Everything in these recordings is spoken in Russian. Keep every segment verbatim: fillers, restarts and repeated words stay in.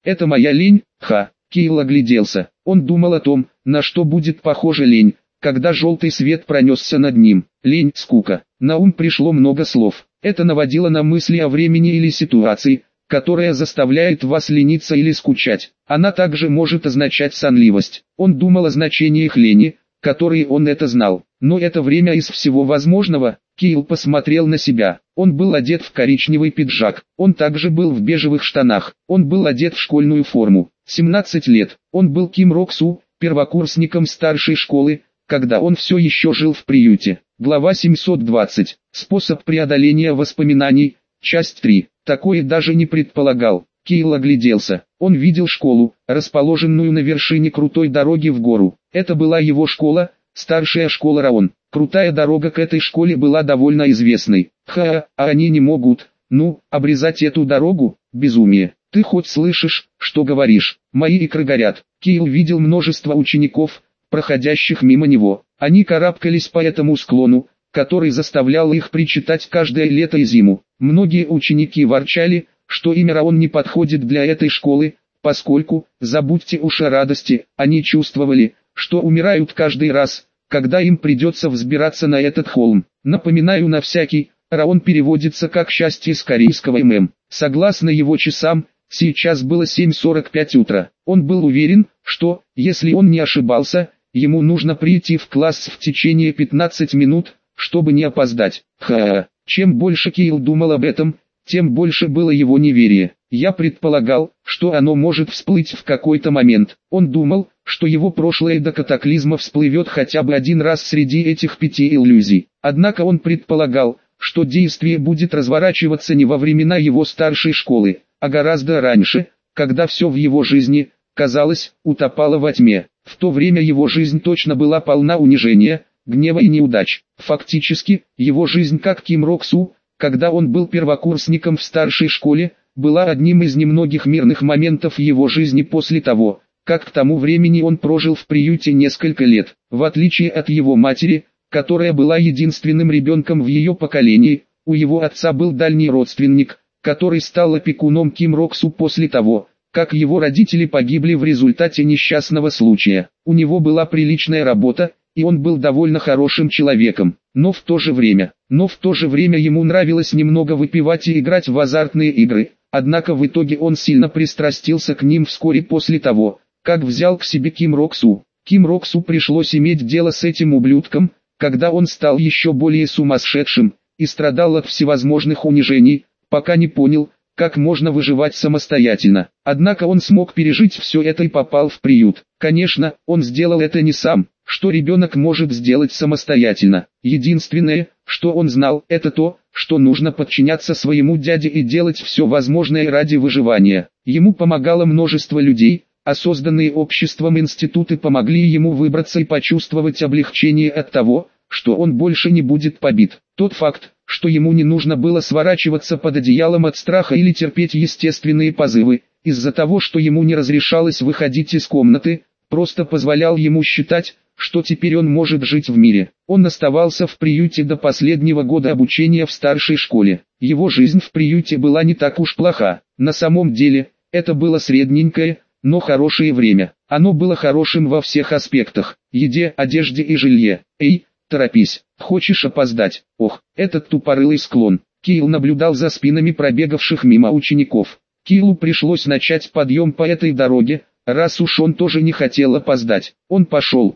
Это моя лень, ха. Кирилл огляделся. Он думал о том, на что будет похожа лень, когда желтый свет пронесся над ним. Лень, скука. На ум пришло много слов. Это наводило на мысли о времени или ситуации, которая заставляет вас лениться или скучать. Она также может означать сонливость. Он думал о значениях лени, которые он это знал. Но это время из всего возможного. Кирилл посмотрел на себя. Он был одет в коричневый пиджак. Он также был в бежевых штанах. Он был одет в школьную форму. семнадцать лет. Он был Ким Рок Су, первокурсником старшей школы, когда он все еще жил в приюте. Глава семьсот двадцать. Способ преодоления воспоминаний. Часть три. Такое даже не предполагал. Кирилл огляделся. Он видел школу, расположенную на вершине крутой дороги в гору. Это была его школа, старшая школа Раон. Крутая дорога к этой школе была довольно известной. Ха, а они не могут, ну, обрезать эту дорогу, безумие. Ты хоть слышишь, что говоришь? Мои икры горят. Кирилл видел множество учеников, проходящих мимо него. Они карабкались по этому склону, который заставлял их причитать каждое лето и зиму. Многие ученики ворчали, что имя Раон не подходит для этой школы, поскольку, забудьте уж о радости, они чувствовали, что умирают каждый раз, когда им придется взбираться на этот холм. Напоминаю на всякий, Раон переводится как «счастье» с корейского «мм». Согласно его часам, сейчас было семь сорок пять утра. Он был уверен, что, если он не ошибался, ему нужно прийти в класс в течение пятнадцати минут, чтобы не опоздать. Ха-ха. Чем больше Кирилл думал об этом, тем больше было его неверие. Я предполагал, что оно может всплыть в какой-то момент. Он думал, что его прошлое до катаклизма всплывет хотя бы один раз среди этих пяти иллюзий. Однако он предполагал, что действие будет разворачиваться не во времена его старшей школы, а гораздо раньше, когда все в его жизни, казалось, утопало во тьме. В то время его жизнь точно была полна унижения, гнева и неудач. Фактически, его жизнь как Ким Рок Су, когда он был первокурсником в старшей школе, была одним из немногих мирных моментов его жизни после того, как к тому времени он прожил в приюте несколько лет. В отличие от его матери, которая была единственным ребенком в ее поколении, у его отца был дальний родственник, который стал опекуном Ким Рок Су после того, как его родители погибли в результате несчастного случая. У него была приличная работа, и он был довольно хорошим человеком, но в то же время, но в то же время ему нравилось немного выпивать и играть в азартные игры, однако в итоге он сильно пристрастился к ним вскоре после того, как взял к себе Ким Рок Су. Ким Рок Су пришлось иметь дело с этим ублюдком, когда он стал еще более сумасшедшим, и страдал от всевозможных унижений, пока не понял, как можно выживать самостоятельно. Однако он смог пережить все это и попал в приют. Конечно, он сделал это не сам, что ребенок может сделать самостоятельно. Единственное, что он знал, это то, что нужно подчиняться своему дяде и делать все возможное ради выживания. Ему помогало множество людей, а созданные обществом институты помогли ему выбраться и почувствовать облегчение от того, что он больше не будет побит. Тот факт, что ему не нужно было сворачиваться под одеялом от страха или терпеть естественные позывы, из-за того, что ему не разрешалось выходить из комнаты, просто позволял ему считать, что теперь он может жить в мире. Он оставался в приюте до последнего года обучения в старшей школе. Его жизнь в приюте была не так уж плоха. На самом деле, это было средненькое, но хорошее время. Оно было хорошим во всех аспектах: еде, одежде и жилье. Эй, торопись, хочешь опоздать? Ох, этот тупорылый склон. Кирилл наблюдал за спинами пробегавших мимо учеников. Кириллу пришлось начать подъем по этой дороге, раз уж он тоже не хотел опоздать. Он пошел.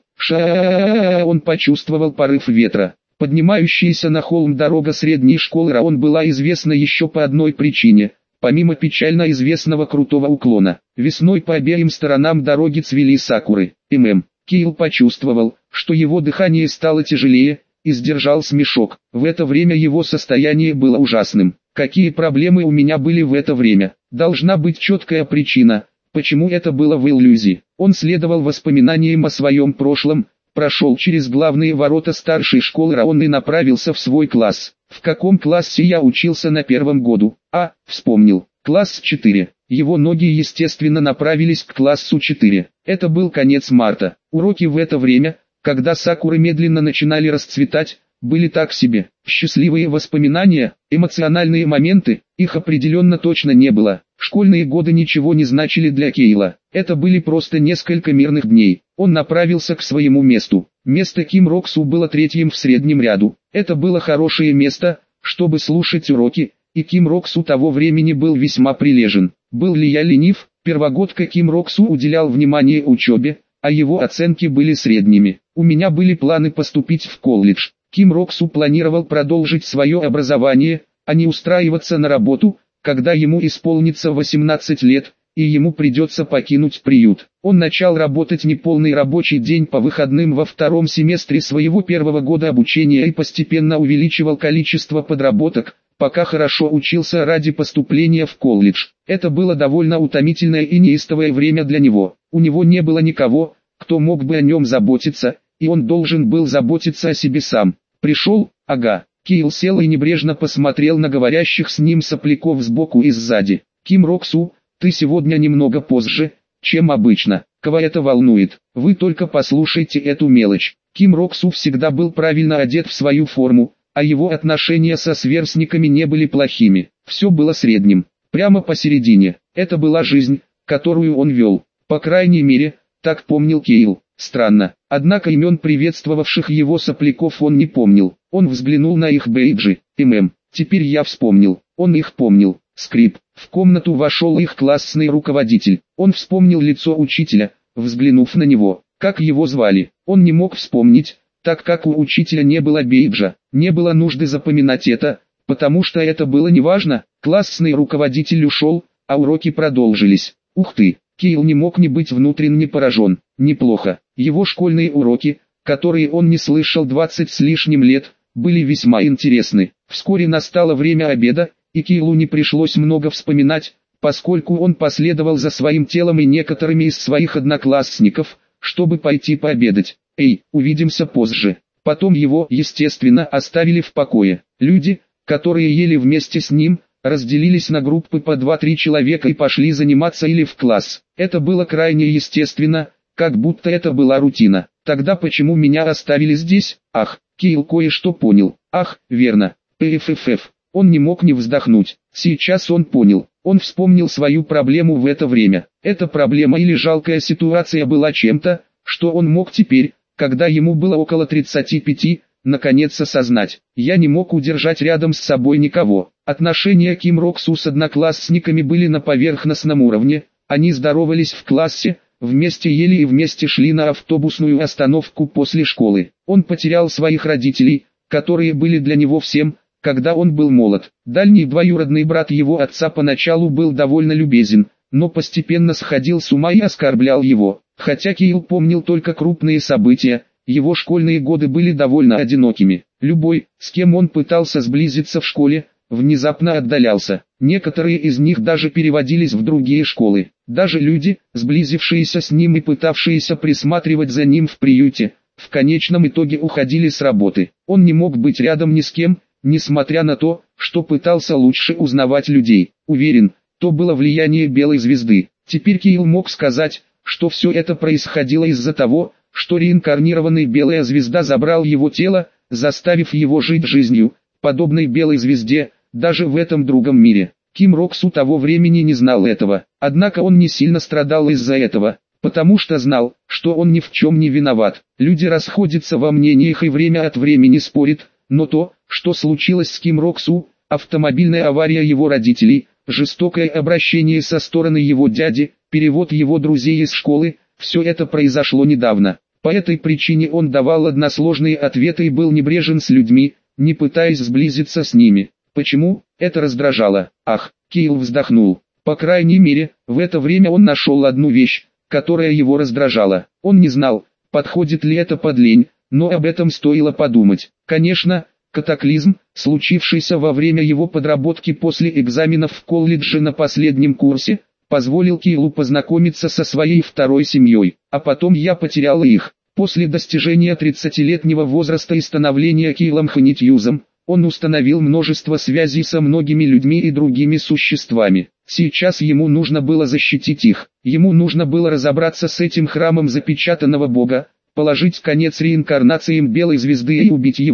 Ша, он почувствовал порыв ветра. Поднимающаяся на холм дорога средней школы Раон была известна еще по одной причине, помимо печально известного крутого уклона. Весной по обеим сторонам дороги цвели сакуры. ММ. Кирилл почувствовал, что его дыхание стало тяжелее, и сдержал смешок. В это время его состояние было ужасным. Какие проблемы у меня были в это время? Должна быть четкая причина, почему это было в иллюзии. Он следовал воспоминаниям о своем прошлом, прошел через главные ворота старшей школы Раон и направился в свой класс. В каком классе я учился на первом году? А, вспомнил. Класс четыре. Его ноги естественно направились к классу четыре. Это был конец марта. Уроки в это время, когда сакуры медленно начинали расцветать, были так себе. Счастливые воспоминания, эмоциональные моменты, их определенно точно не было. Школьные годы ничего не значили для Кейла. Это были просто несколько мирных дней. Он направился к своему месту. Место Ким Рок Су было третьим в среднем ряду. Это было хорошее место, чтобы слушать уроки, и Ким Рок Су того времени был весьма прилежен. Был ли я ленив? Первогодка Ким Рок Су уделял внимание учебе, а его оценки были средними. У меня были планы поступить в колледж. Ким Рок Су планировал продолжить свое образование, а не устраиваться на работу, когда ему исполнится восемнадцать лет, и ему придется покинуть приют. Он начал работать неполный рабочий день по выходным во втором семестре своего первого года обучения и постепенно увеличивал количество подработок, пока хорошо учился ради поступления в колледж. Это было довольно утомительное и неистовое время для него. У него не было никого, кто мог бы о нем заботиться, и он должен был заботиться о себе сам. Пришел, ага. Кейл сел и небрежно посмотрел на говорящих с ним сопляков сбоку и сзади. Ким Рок Су, ты сегодня немного позже, чем обычно. Кого это волнует? Вы только послушайте эту мелочь. Ким Рок Су всегда был правильно одет в свою форму, а его отношения со сверстниками не были плохими. Все было средним, прямо посередине. Это была жизнь, которую он вел. По крайней мере, так помнил Кейл. Странно, однако имен приветствовавших его сопляков он не помнил. Он взглянул на их бейджи. ММ. Теперь я вспомнил. Он их помнил. Скрип. В комнату вошел их классный руководитель. Он вспомнил лицо учителя, взглянув на него. Как его звали? Он не мог вспомнить, так как у учителя не было бейджа. Не было нужды запоминать это, потому что это было неважно. Классный руководитель ушел, а уроки продолжились. Ух ты! Кейл не мог не быть внутренне поражен. Неплохо. Его школьные уроки, которые он не слышал двадцать с лишним лет, были весьма интересны. Вскоре настало время обеда, и Кейлу не пришлось много вспоминать, поскольку он последовал за своим телом и некоторыми из своих одноклассников, чтобы пойти пообедать. Эй, увидимся позже. Потом его, естественно, оставили в покое. Люди, которые ели вместе с ним, разделились на группы по два-три человека и пошли заниматься или в класс. Это было крайне естественно, как будто это была рутина. Тогда почему меня оставили здесь? Ах, Кейл кое-что понял. Ах, верно. ПФФ. Он не мог не вздохнуть. Сейчас он понял. Он вспомнил свою проблему в это время. Эта проблема или жалкая ситуация была чем-то, что он мог теперь, когда ему было около тридцати пяти, наконец осознать. Я не мог удержать рядом с собой никого. Отношения Ким Рок Су с одноклассниками были на поверхностном уровне, они здоровались в классе, вместе ели и вместе шли на автобусную остановку после школы. Он потерял своих родителей, которые были для него всем, когда он был молод. Дальний двоюродный брат его отца поначалу был довольно любезен, но постепенно сходил с ума и оскорблял его. Хотя Кейл помнил только крупные события, его школьные годы были довольно одинокими. Любой, с кем он пытался сблизиться в школе, внезапно отдалялся. Некоторые из них даже переводились в другие школы. Даже люди, сблизившиеся с ним и пытавшиеся присматривать за ним в приюте, в конечном итоге уходили с работы. Он не мог быть рядом ни с кем, несмотря на то, что пытался лучше узнавать людей. Уверен, то было влияние белой звезды. Теперь Кейл мог сказать, что все это происходило из-за того, что реинкарнированный белая звезда забрал его тело, заставив его жить жизнью, подобной белой звезде, даже в этом другом мире. Ким Рок Су того времени не знал этого, однако он не сильно страдал из-за этого, потому что знал, что он ни в чем не виноват. Люди расходятся во мнениях и время от времени спорят, но то, что случилось с Ким Рок Су, автомобильная авария его родителей, жестокое обращение со стороны его дяди, перевод его друзей из школы, все это произошло недавно. По этой причине он давал односложные ответы и был небрежен с людьми, не пытаясь сблизиться с ними. Почему? Это раздражало. Ах, Кейл вздохнул. По крайней мере, в это время он нашел одну вещь, которая его раздражала. Он не знал, подходит ли это под лень, но об этом стоило подумать. Конечно, катаклизм, случившийся во время его подработки после экзаменов в колледже на последнем курсе, позволил Кейлу познакомиться со своей второй семьей, а потом я потерял их. После достижения тридцатилетнего возраста и становления Кейлом Ханитьюзом, он установил множество связей со многими людьми и другими существами. Сейчас ему нужно было защитить их, ему нужно было разобраться с этим храмом запечатанного бога, положить конец реинкарнациям белой звезды и убить его,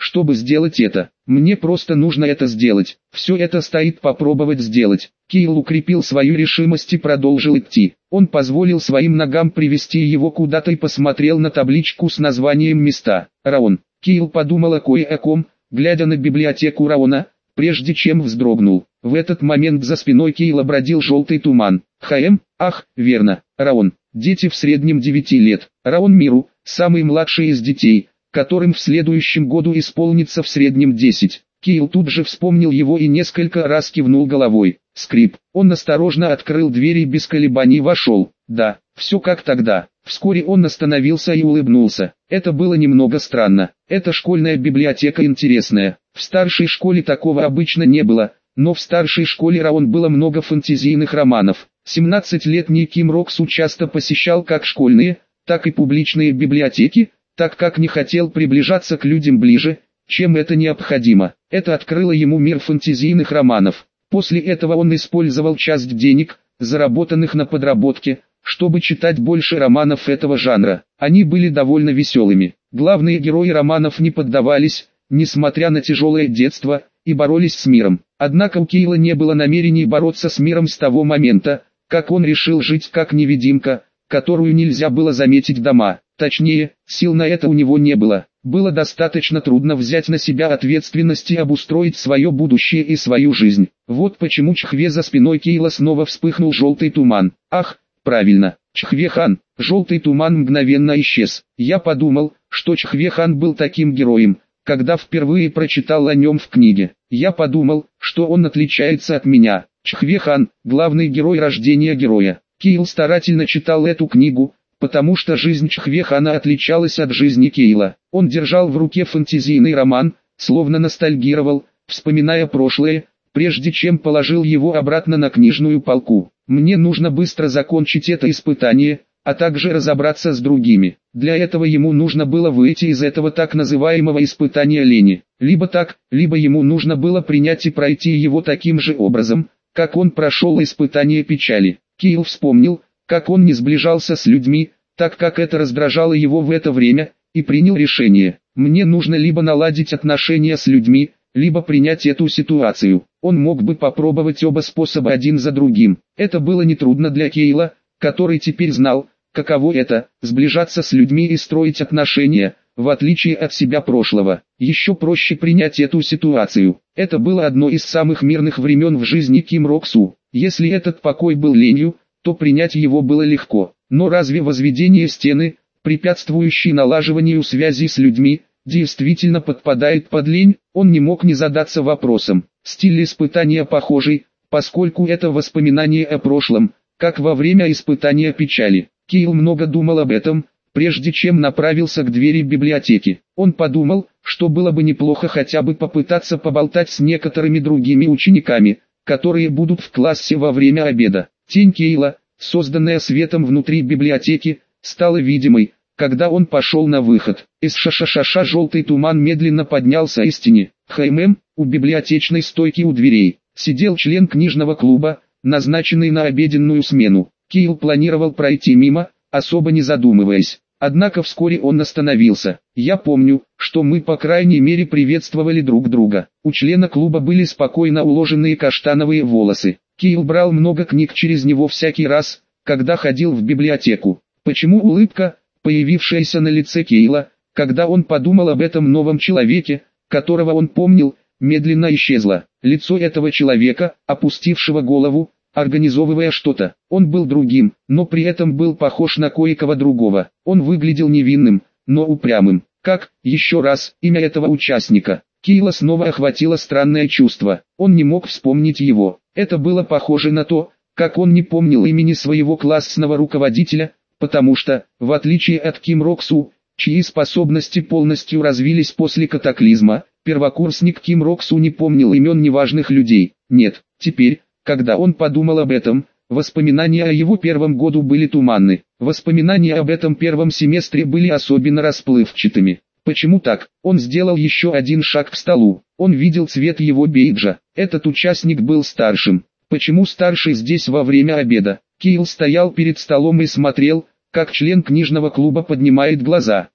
чтобы сделать это. Мне просто нужно это сделать. Все это стоит попробовать сделать. Кейл укрепил свою решимость и продолжил идти. Он позволил своим ногам привести его куда-то и посмотрел на табличку с названием места. Раон. Кейл подумал о кое о ком, глядя на библиотеку Раона, прежде чем вздрогнул. В этот момент за спиной Кейла бродил желтый туман. ХМ, ах, верно, Раон. Дети в среднем девяти лет. Раон Миру, самый младший из детей, которым в следующем году исполнится в среднем десять. Кейл тут же вспомнил его и несколько раз кивнул головой. Скрип. Он осторожно открыл дверь и без колебаний вошел. Да, все как тогда. Вскоре он остановился и улыбнулся. Это было немного странно. Эта школьная библиотека интересная. В старшей школе такого обычно не было, но в старшей школе Раон было много фэнтезийных романов. семнадцатилетний Ким Роксу часто посещал как школьные, так и публичные библиотеки, так как не хотел приближаться к людям ближе, чем это необходимо. Это открыло ему мир фэнтезийных романов. После этого он использовал часть денег, заработанных на подработке, чтобы читать больше романов этого жанра. Они были довольно веселыми. Главные герои романов не поддавались, несмотря на тяжелое детство, и боролись с миром. Однако у Кейла не было намерений бороться с миром с того момента, как он решил жить как невидимка, которую нельзя было заметить дома. Точнее, сил на это у него не было. Было достаточно трудно взять на себя ответственность и обустроить свое будущее и свою жизнь. Вот почему Чхве за спиной Кейла снова вспыхнул желтый туман. Ах, правильно, Чхве-хан. Желтый туман мгновенно исчез. Я подумал, что Чхве-хан был таким героем, когда впервые прочитал о нем в книге. Я подумал, что он отличается от меня. Чхве-хан, главный герой рождения героя. Кейл старательно читал эту книгу, потому что жизнь Чхве-хана отличалась от жизни Кейла. Он держал в руке фэнтезийный роман, словно ностальгировал, вспоминая прошлое, прежде чем положил его обратно на книжную полку. Мне нужно быстро закончить это испытание, а также разобраться с другими. Для этого ему нужно было выйти из этого так называемого испытания лени. Либо так, либо ему нужно было принять и пройти его таким же образом, как он прошел испытание печали. Кейл вспомнил, как он не сближался с людьми, так как это раздражало его в это время, и принял решение. Мне нужно либо наладить отношения с людьми, либо принять эту ситуацию. Он мог бы попробовать оба способа один за другим. Это было нетрудно для Кейла, который теперь знал, каково это – сближаться с людьми и строить отношения, в отличие от себя прошлого. Еще проще принять эту ситуацию. Это было одно из самых мирных времен в жизни Ким Роксу. Если этот покой был ленью, то принять его было легко. Но разве возведение стены, препятствующей налаживанию связей с людьми, действительно подпадает под лень? Он не мог не задаться вопросом. Стиль испытания похожий, поскольку это воспоминание о прошлом, как во время испытания печали. Кейл много думал об этом, прежде чем направился к двери библиотеки. Он подумал, что было бы неплохо хотя бы попытаться поболтать с некоторыми другими учениками, которые будут в классе во время обеда. Тень Кейла, созданная светом внутри библиотеки, стала видимой, когда он пошел на выход. Из ша-ша-ша-ша желтый туман медленно поднялся из тени. ХММ, у библиотечной стойки у дверей, сидел член книжного клуба, назначенный на обеденную смену. Кейл планировал пройти мимо, особо не задумываясь. Однако вскоре он остановился. Я помню, что мы по крайней мере приветствовали друг друга. У члена клуба были спокойно уложенные каштановые волосы. Кейл брал много книг через него всякий раз, когда ходил в библиотеку. Почему улыбка, появившаяся на лице Кейла, когда он подумал об этом новом человеке, которого он помнил, медленно исчезла? Лицо этого человека, опустившего голову, организовывая что-то. Он был другим, но при этом был похож на кое-кого другого. Он выглядел невинным, но упрямым. Как, еще раз, имя этого участника? Кейла снова охватило странное чувство. Он не мог вспомнить его. Это было похоже на то, как он не помнил имени своего классного руководителя, потому что, в отличие от Ким Роксу, чьи способности полностью развились после катаклизма, первокурсник Ким Роксу не помнил имен неважных людей. Нет, теперь, когда он подумал об этом, воспоминания о его первом году были туманны. Воспоминания об этом первом семестре были особенно расплывчатыми. Почему так? Он сделал еще один шаг к столу. Он видел цвет его бейджа. Этот участник был старшим. Почему старший здесь во время обеда? Кейл стоял перед столом и смотрел, как член книжного клуба поднимает глаза.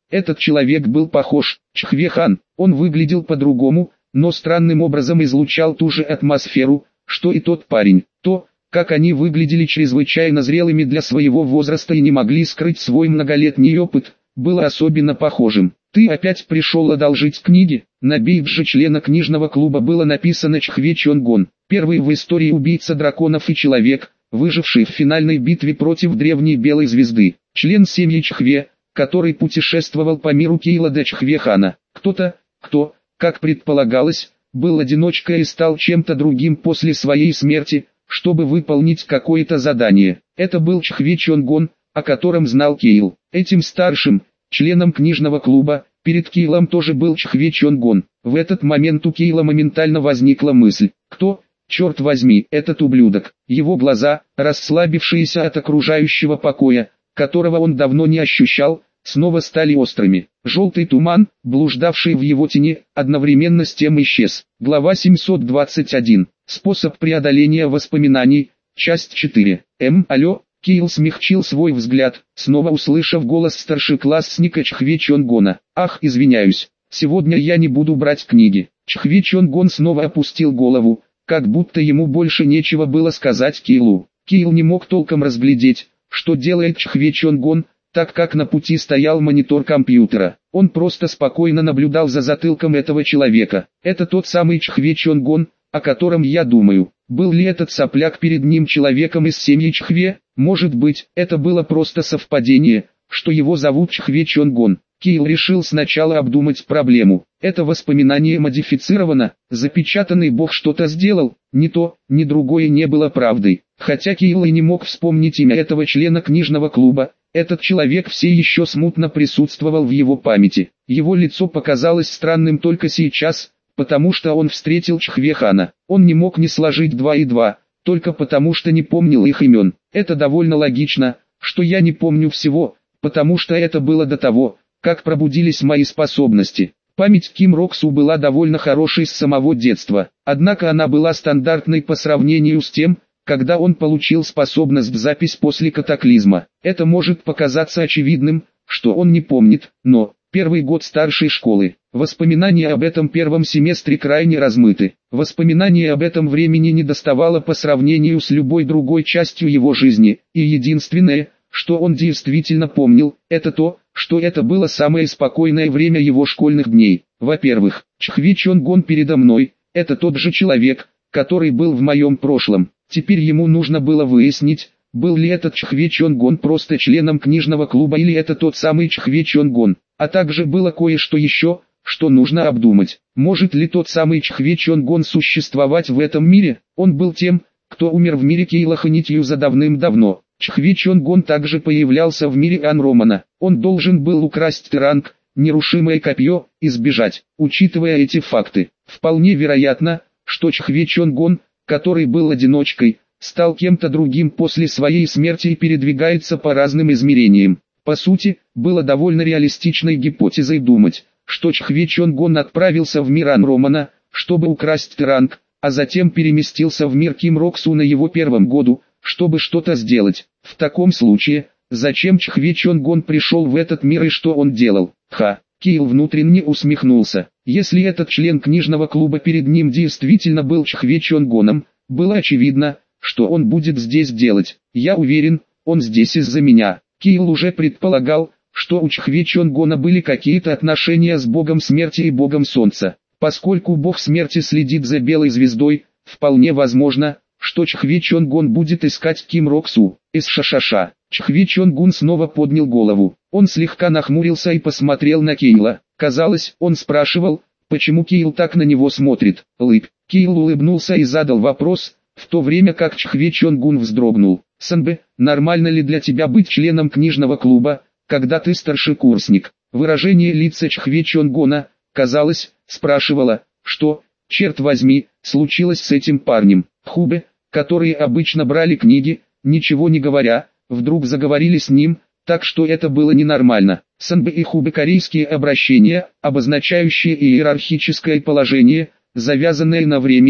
Этот человек был похож, Чхве-хан, он выглядел по-другому, но странным образом излучал ту же атмосферу, что и тот парень. То, как они выглядели чрезвычайно зрелыми для своего возраста и не могли скрыть свой многолетний опыт, было особенно похожим. «Ты опять пришел одолжить книги?» На бейдже члена книжного клуба было написано Чхве Чонгон, первый в истории убийца драконов и человек, выживший в финальной битве против древней белой звезды, член семьи Чхве, который путешествовал по миру Кейлада Чхве-хана. Кто-то, кто, как предполагалось, был одиночкой и стал чем-то другим после своей смерти, чтобы выполнить какое-то задание. Это был Чхве Чонгон, о котором знал Кейл. Этим старшим, членом книжного клуба, перед Кейлом тоже был Чхве Чонгон. В этот момент у Кейла моментально возникла мысль: кто, черт возьми, этот ублюдок? Его глаза, расслабившиеся от окружающего покоя, которого он давно не ощущал, снова стали острыми. Желтый туман, блуждавший в его тени, одновременно с тем исчез. Глава семьсот двадцать один. Способ преодоления воспоминаний. Часть четыре. М. Алло. Кейл смягчил свой взгляд, снова услышав голос старшеклассника Чхве Чонгона. «Ах, извиняюсь, сегодня я не буду брать книги». Чхве Чонгон снова опустил голову, как будто ему больше нечего было сказать Кейлу. Кейл не мог толком разглядеть, что делает Чхве Чонгон, так как на пути стоял монитор компьютера. Он просто спокойно наблюдал за затылком этого человека. Это тот самый Чхве Чонгон, о котором я думаю. Был ли этот сопляк перед ним человеком из семьи Чхве? Может быть, это было просто совпадение, что его зовут Чхве Чонгон. Кейл решил сначала обдумать проблему. Это воспоминание модифицировано, запечатанный бог что-то сделал, ни то, ни другое не было правдой. Хотя Кейл и не мог вспомнить имя этого члена книжного клуба, этот человек все еще смутно присутствовал в его памяти. Его лицо показалось странным только сейчас, потому что он встретил Чхве-хана. Он не мог не сложить два и два, только потому что не помнил их имен. Это довольно логично, что я не помню всего, потому что это было до того, как пробудились мои способности. Память Ким Роксу была довольно хорошей с самого детства, однако она была стандартной по сравнению с тем, когда он получил способность в запись после катаклизма. Это может показаться очевидным, что он не помнит, но первый год старшей школы. Воспоминания об этом первом семестре крайне размыты. Воспоминания об этом времени не доставало по сравнению с любой другой частью его жизни, и единственное, что он действительно помнил, это то, что это было самое спокойное время его школьных дней. Во-первых, Чхве Чонгон передо мной, это тот же человек, который был в моем прошлом. Теперь ему нужно было выяснить, был ли этот Чхве Чонгон просто членом книжного клуба или это тот самый Чхве Чонгон. А также было кое-что еще, что нужно обдумать. Может ли тот самый Чхве Чонгон существовать в этом мире? Он был тем, кто умер в мире Кейла Ханитьюза давным-давно. Чхве Чонгон также появлялся в мире Анромана. Он должен был украсть Теранг, нерушимое копье, и сбежать. Учитывая эти факты, вполне вероятно, что Чхве Чонгон, который был одиночкой, стал кем-то другим после своей смерти и передвигается по разным измерениям. По сути, было довольно реалистичной гипотезой думать, что Чхве Чонгон отправился в мир Анромана, чтобы украсть Теранг, а затем переместился в мир Ким Роксу на его первом году, чтобы что-то сделать. В таком случае, зачем Чхве Чонгон пришел в этот мир и что он делал? Ха! Кейл внутренне усмехнулся. Если этот член книжного клуба перед ним действительно был Чхве Чонгоном, было очевидно, что он будет здесь делать. Я уверен, он здесь из-за меня. Кейл уже предполагал, что у Чхве Чонгона были какие-то отношения с богом смерти и богом солнца. Поскольку бог смерти следит за белой звездой, вполне возможно, что Чхве Чонгон будет искать Ким Роксу. Из шашаша. Чхве Чонгун снова поднял голову. Он слегка нахмурился и посмотрел на Кейла. Казалось, он спрашивал, почему Кейл так на него смотрит. Лыб. Кейл улыбнулся и задал вопрос, в то время как Чхве Чонгун вздрогнул. «Санбэ, нормально ли для тебя быть членом книжного клуба, когда ты старшекурсник?» Выражение лица Чхве Чонгона, казалось, спрашивало, что, черт возьми, случилось с этим парнем. Хубе, которые обычно брали книги, ничего не говоря, вдруг заговорили с ним, так что это было ненормально. Санбэ и Хубе — корейские обращения, обозначающие иерархическое положение, завязанное на времени,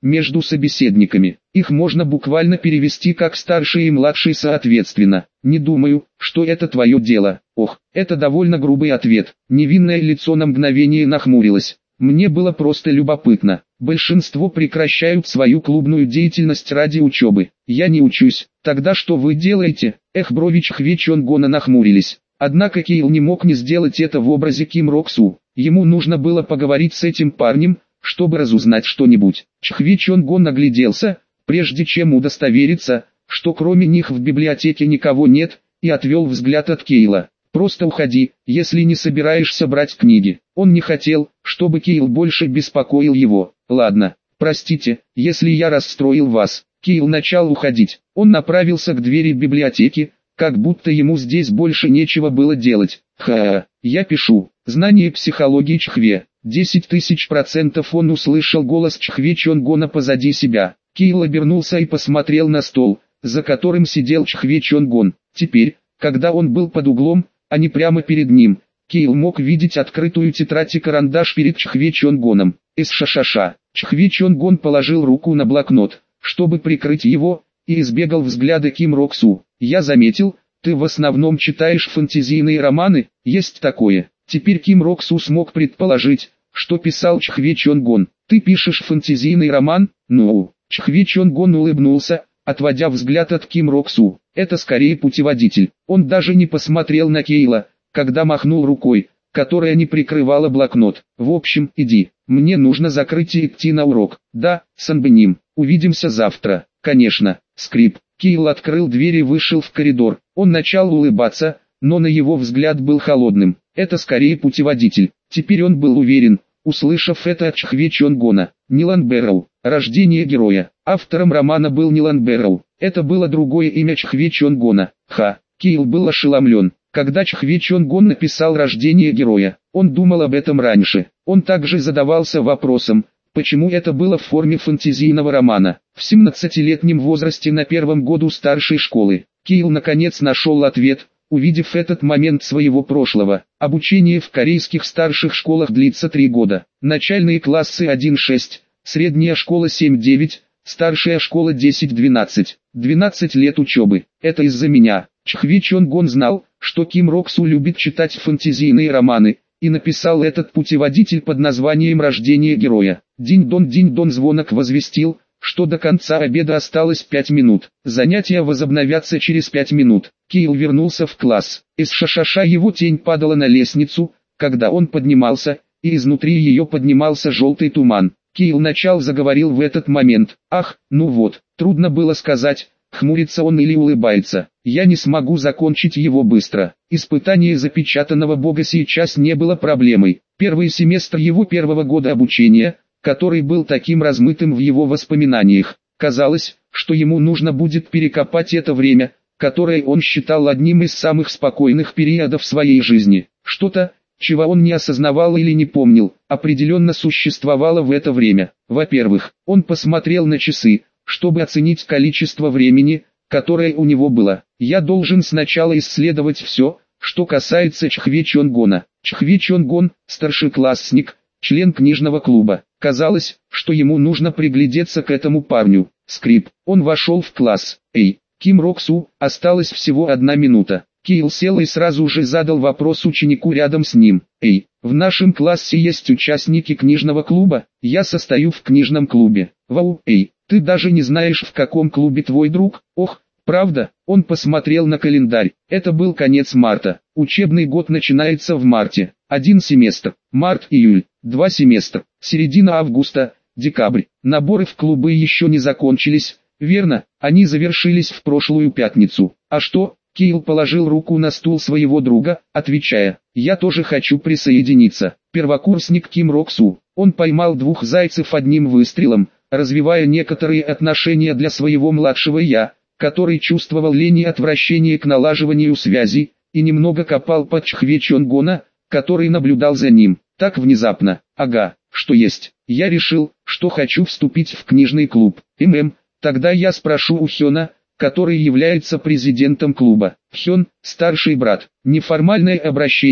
между собеседниками. Их можно буквально перевести как старший и младший соответственно. Не думаю, что это твое дело. Ох, это довольно грубый ответ. Невинное лицо на мгновение нахмурилось. Мне было просто любопытно. Большинство прекращают свою клубную деятельность ради учебы. Я не учусь. Тогда что вы делаете? Эх, брови Чхве Чонгона нахмурились. Однако Кейл не мог не сделать это в образе Ким Рок Су. Ему нужно было поговорить с этим парнем, чтобы разузнать что-нибудь. Чхве Чонгон огляделся, прежде чем удостовериться, что кроме них в библиотеке никого нет, и отвел взгляд от Кейла. «Просто уходи, если не собираешься брать книги». Он не хотел, чтобы Кейл больше беспокоил его. «Ладно, простите, если я расстроил вас». Кейл начал уходить. Он направился к двери библиотеки, как будто ему здесь больше нечего было делать. «Ха-ха, я пишу. Знание психологии Чхве. десять тысяч процентов». Он услышал голос Чхве Чонгона позади себя. Кейл обернулся и посмотрел на стол, за которым сидел Чхве Чонгон. Теперь, когда он был под углом, а не прямо перед ним, Кейл мог видеть открытую тетрадь и карандаш перед Чхве Чонгоном. «Эс-ша-ша-ша». Чхве Чонгон положил руку на блокнот, чтобы прикрыть его, и избегал взгляда Ким Рок Су. «Я заметил, ты в основном читаешь фэнтезийные романы, есть такое». Теперь Ким Рок Су смог предположить, что писал Чхве Чонгон. «Ты пишешь фэнтезийный роман?» «Ну». Чхве Чонгон улыбнулся, отводя взгляд от Ким Рок Су. «Это скорее путеводитель». Он даже не посмотрел на Кейла, когда махнул рукой, которая не прикрывала блокнот. «В общем, иди, мне нужно закрыть и идти на урок». «Да, Санбэним, увидимся завтра». «Конечно». Скрип. Кейл открыл дверь и вышел в коридор. Он начал улыбаться, но на его взгляд был холодным. Это скорее путеводитель. Теперь он был уверен, услышав это от Чхве Чонгона. Нилан Бэрроу. Рождение героя. Автором романа был Нилан Бэрроу. Это было другое имя Чхве Чонгона. Ха. Кейл был ошеломлен. Когда Чхве Чонгон написал «Рождение героя», он думал об этом раньше. Он также задавался вопросом, почему это было в форме фэнтезийного романа. В семнадцатилетнем возрасте на первом году старшей школы, Кейл наконец нашел ответ, увидев этот момент своего прошлого. Обучение в корейских старших школах длится три года. Начальные классы один-шесть, средняя школа семь-девять, старшая школа десять-двенадцать. двенадцать лет учебы. Это из-за меня. Чхве Чонгон знал, что Ким Рок Су любит читать фэнтезийные романы, и написал этот путеводитель под названием «Рождение героя». Динь-дон, динь-дон, звонок возвестил, что до конца обеда осталось пять минут. Занятия возобновятся через пять минут. Кейл вернулся в класс. Из шашаша его тень падала на лестницу, когда он поднимался, и изнутри ее поднимался желтый туман. Кейл начал заговорил в этот момент. «Ах, ну вот, трудно было сказать, хмурится он или улыбается. Я не смогу закончить его быстро». Испытание запечатанного бога сейчас не было проблемой. Первый семестр его первого года обучения, который был таким размытым в его воспоминаниях, казалось, что ему нужно будет перекопать это время, которое он считал одним из самых спокойных периодов своей жизни. Что-то, чего он не осознавал или не помнил, определенно существовало в это время. Во-первых, он посмотрел на часы, чтобы оценить количество времени, которое у него было. «Я должен сначала исследовать все, что касается Чхве Чонгона». Чхве Чонгон, старшеклассник, член книжного клуба. Казалось, что ему нужно приглядеться к этому парню. Скрип. Он вошел в класс. «Эй, Ким Рок Су, осталась всего одна минута». Кейл сел и сразу же задал вопрос ученику рядом с ним. «Эй, в нашем классе есть участники книжного клуба? Я состою в книжном клубе». «Вау, эй, ты даже не знаешь, в каком клубе твой друг?» «Ох, правда?» Он посмотрел на календарь. Это был конец марта. Учебный год начинается в марте. Один семестр. Март-июль. Два семестра. Середина августа. Декабрь. Наборы в клубы еще не закончились. Верно, они завершились в прошлую пятницу. А что? Кейл положил руку на стул своего друга, отвечая, «Я тоже хочу присоединиться». Первокурсник Ким Рок Су. Он поймал двух зайцев одним выстрелом, развивая некоторые отношения для своего младшего «я», который чувствовал лень и отвращение к налаживанию связей, и немного копал под Чхве Чонгона, который наблюдал за ним. Так внезапно. Ага, что есть. Я решил, что хочу вступить в книжный клуб. ММ, тогда я спрошу у Хёна, который является президентом клуба. Хён, старший брат. Неформальное обращение,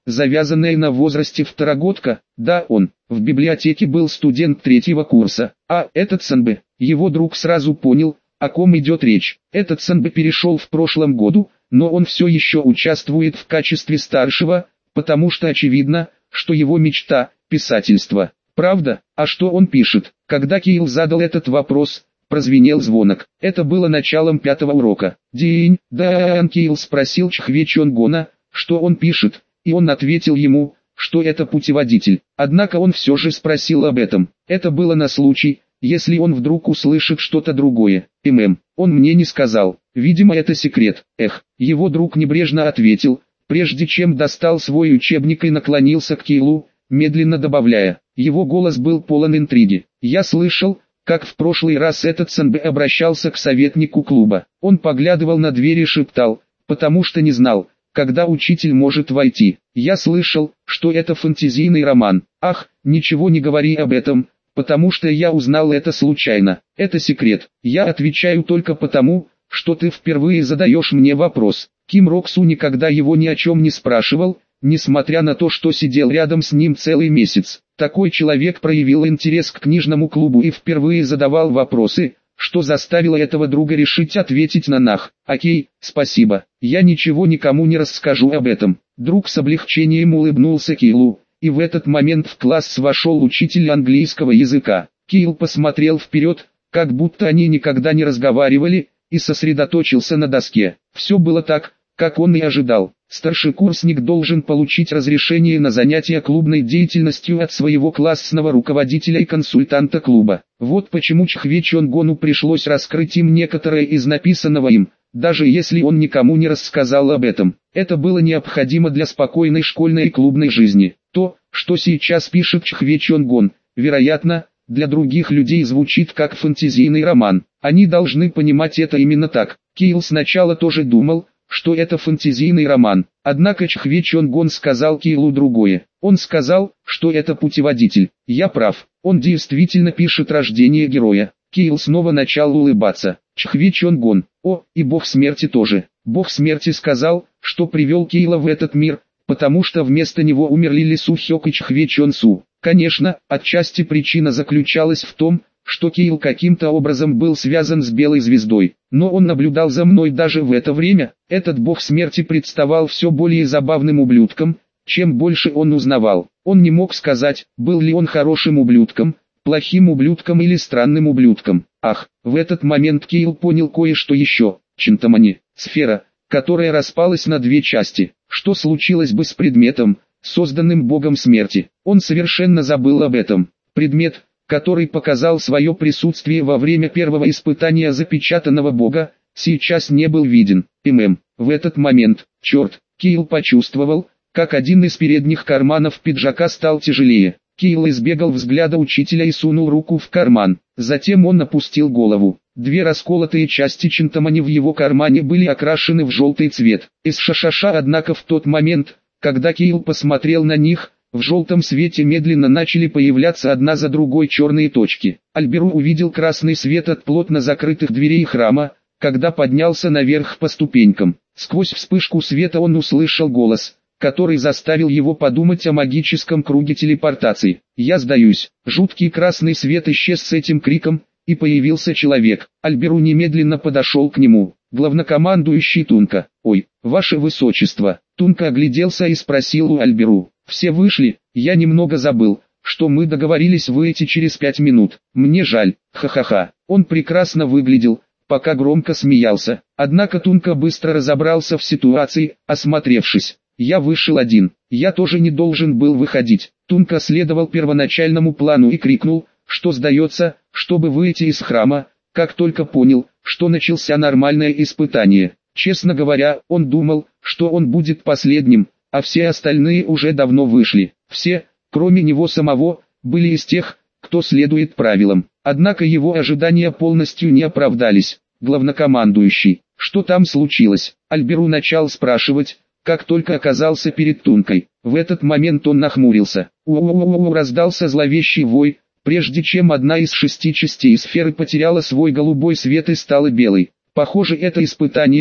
завязанная на возрасте второгодка? Да, он. В библиотеке был студент третьего курса. А, этот Санбэ. Его друг сразу понял, о ком идет речь. Этот Санбэ перешел в прошлом году, но он все еще участвует в качестве старшего, потому что очевидно, что его мечта – писательство. Правда? А что он пишет? Когда Киил задал этот вопрос, прозвенел звонок. Это было началом пятого урока. День, да, Киил спросил Чхве Чонгона, что он пишет, и он ответил ему, что это путеводитель. Однако он все же спросил об этом. Это было на случай, если он вдруг услышит что-то другое. ММ, он мне не сказал. Видимо, это секрет. Эх, его друг небрежно ответил, прежде чем достал свой учебник и наклонился к Киилу, медленно добавляя. Его голос был полон интриги. Я слышал, как в прошлый раз этот Санбэ обращался к советнику клуба. Он поглядывал на дверь и шептал, потому что не знал, когда учитель может войти. Я слышал, что это фэнтезийный роман. Ах, ничего не говори об этом, потому что я узнал это случайно. Это секрет. Я отвечаю только потому, что ты впервые задаешь мне вопрос. Ким Рок-су никогда его ни о чем не спрашивал, несмотря на то, что сидел рядом с ним целый месяц. Такой человек проявил интерес к книжному клубу и впервые задавал вопросы, что заставило этого друга решить ответить на «нах». «Окей, спасибо, я ничего никому не расскажу об этом». Друг с облегчением улыбнулся Киилу, и в этот момент в класс вошел учитель английского языка. Киил посмотрел вперед, как будто они никогда не разговаривали, и сосредоточился на доске. Все было так, как он и ожидал. Старшекурсник должен получить разрешение на занятия клубной деятельностью от своего классного руководителя и консультанта клуба. Вот почему Чхве Чонгону пришлось раскрыть им некоторое из написанного им, даже если он никому не рассказал об этом. Это было необходимо для спокойной школьной и клубной жизни. То, что сейчас пишет Чхве Чонгон, вероятно, для других людей звучит как фэнтезийный роман. Они должны понимать это именно так. Киил сначала тоже думал, что это фэнтезийный роман. Однако Чхве Чонгон сказал Киилу другое. Он сказал, что это путеводитель. Я прав. Он действительно пишет рождение героя. Киил снова начал улыбаться. Чхве Чонгон. О, и бог смерти тоже. Бог смерти сказал, что привел Киила в этот мир, потому что вместо него умерли Ли Су Хёк и Чхве Чонсу. Конечно, отчасти причина заключалась в том, что Киил каким-то образом был связан с Белой Звездой, но он наблюдал за мной даже в это время. Этот бог смерти представал все более забавным ублюдком, чем больше он узнавал. Он не мог сказать, был ли он хорошим ублюдком, плохим ублюдком или странным ублюдком. Ах, в этот момент Киил понял кое-что еще. Чинтамани, сфера, которая распалась на две части. Что случилось бы с предметом, созданным богом смерти? Он совершенно забыл об этом. Предмет, который показал свое присутствие во время первого испытания запечатанного бога, сейчас не был виден. ММ. В этот момент, черт, Киил почувствовал, как один из передних карманов пиджака стал тяжелее. Киил избегал взгляда учителя и сунул руку в карман. Затем он опустил голову. Две расколотые части чинтамани в его кармане были окрашены в желтый цвет. Из шашаша, однако в тот момент, когда Киил посмотрел на них, в желтом свете медленно начали появляться одна за другой черные точки. Альберу увидел красный свет от плотно закрытых дверей храма, когда поднялся наверх по ступенькам. Сквозь вспышку света он услышал голос, который заставил его подумать о магическом круге телепортации. «Я сдаюсь». Жуткий красный свет исчез с этим криком, и появился человек. Альберу немедленно подошел к нему. Главнокомандующий Тунка. «Ой, ваше высочество». Тунка огляделся и спросил у Альберу. «Все вышли? Я немного забыл, что мы договорились выйти через пять минут. Мне жаль, ха-ха-ха». Он прекрасно выглядел, пока громко смеялся. Однако Тунка быстро разобрался в ситуации, осмотревшись. «Я вышел один. Я тоже не должен был выходить». Тунка следовал первоначальному плану и крикнул, что сдается, чтобы выйти из храма, как только понял, что начался нормальное испытание. Честно говоря, он думал, что он будет последним, а все остальные уже давно вышли. Все, кроме него самого, были из тех, кто следует правилам. Однако его ожидания полностью не оправдались. Главнокомандующий, что там случилось? Альберу начал спрашивать, как только оказался перед Тункой. В этот момент он нахмурился. У-у-у-у раздался зловещий вой, прежде чем одна из шести частей сферы потеряла свой голубой свет и стала белой. Похоже, это испытание,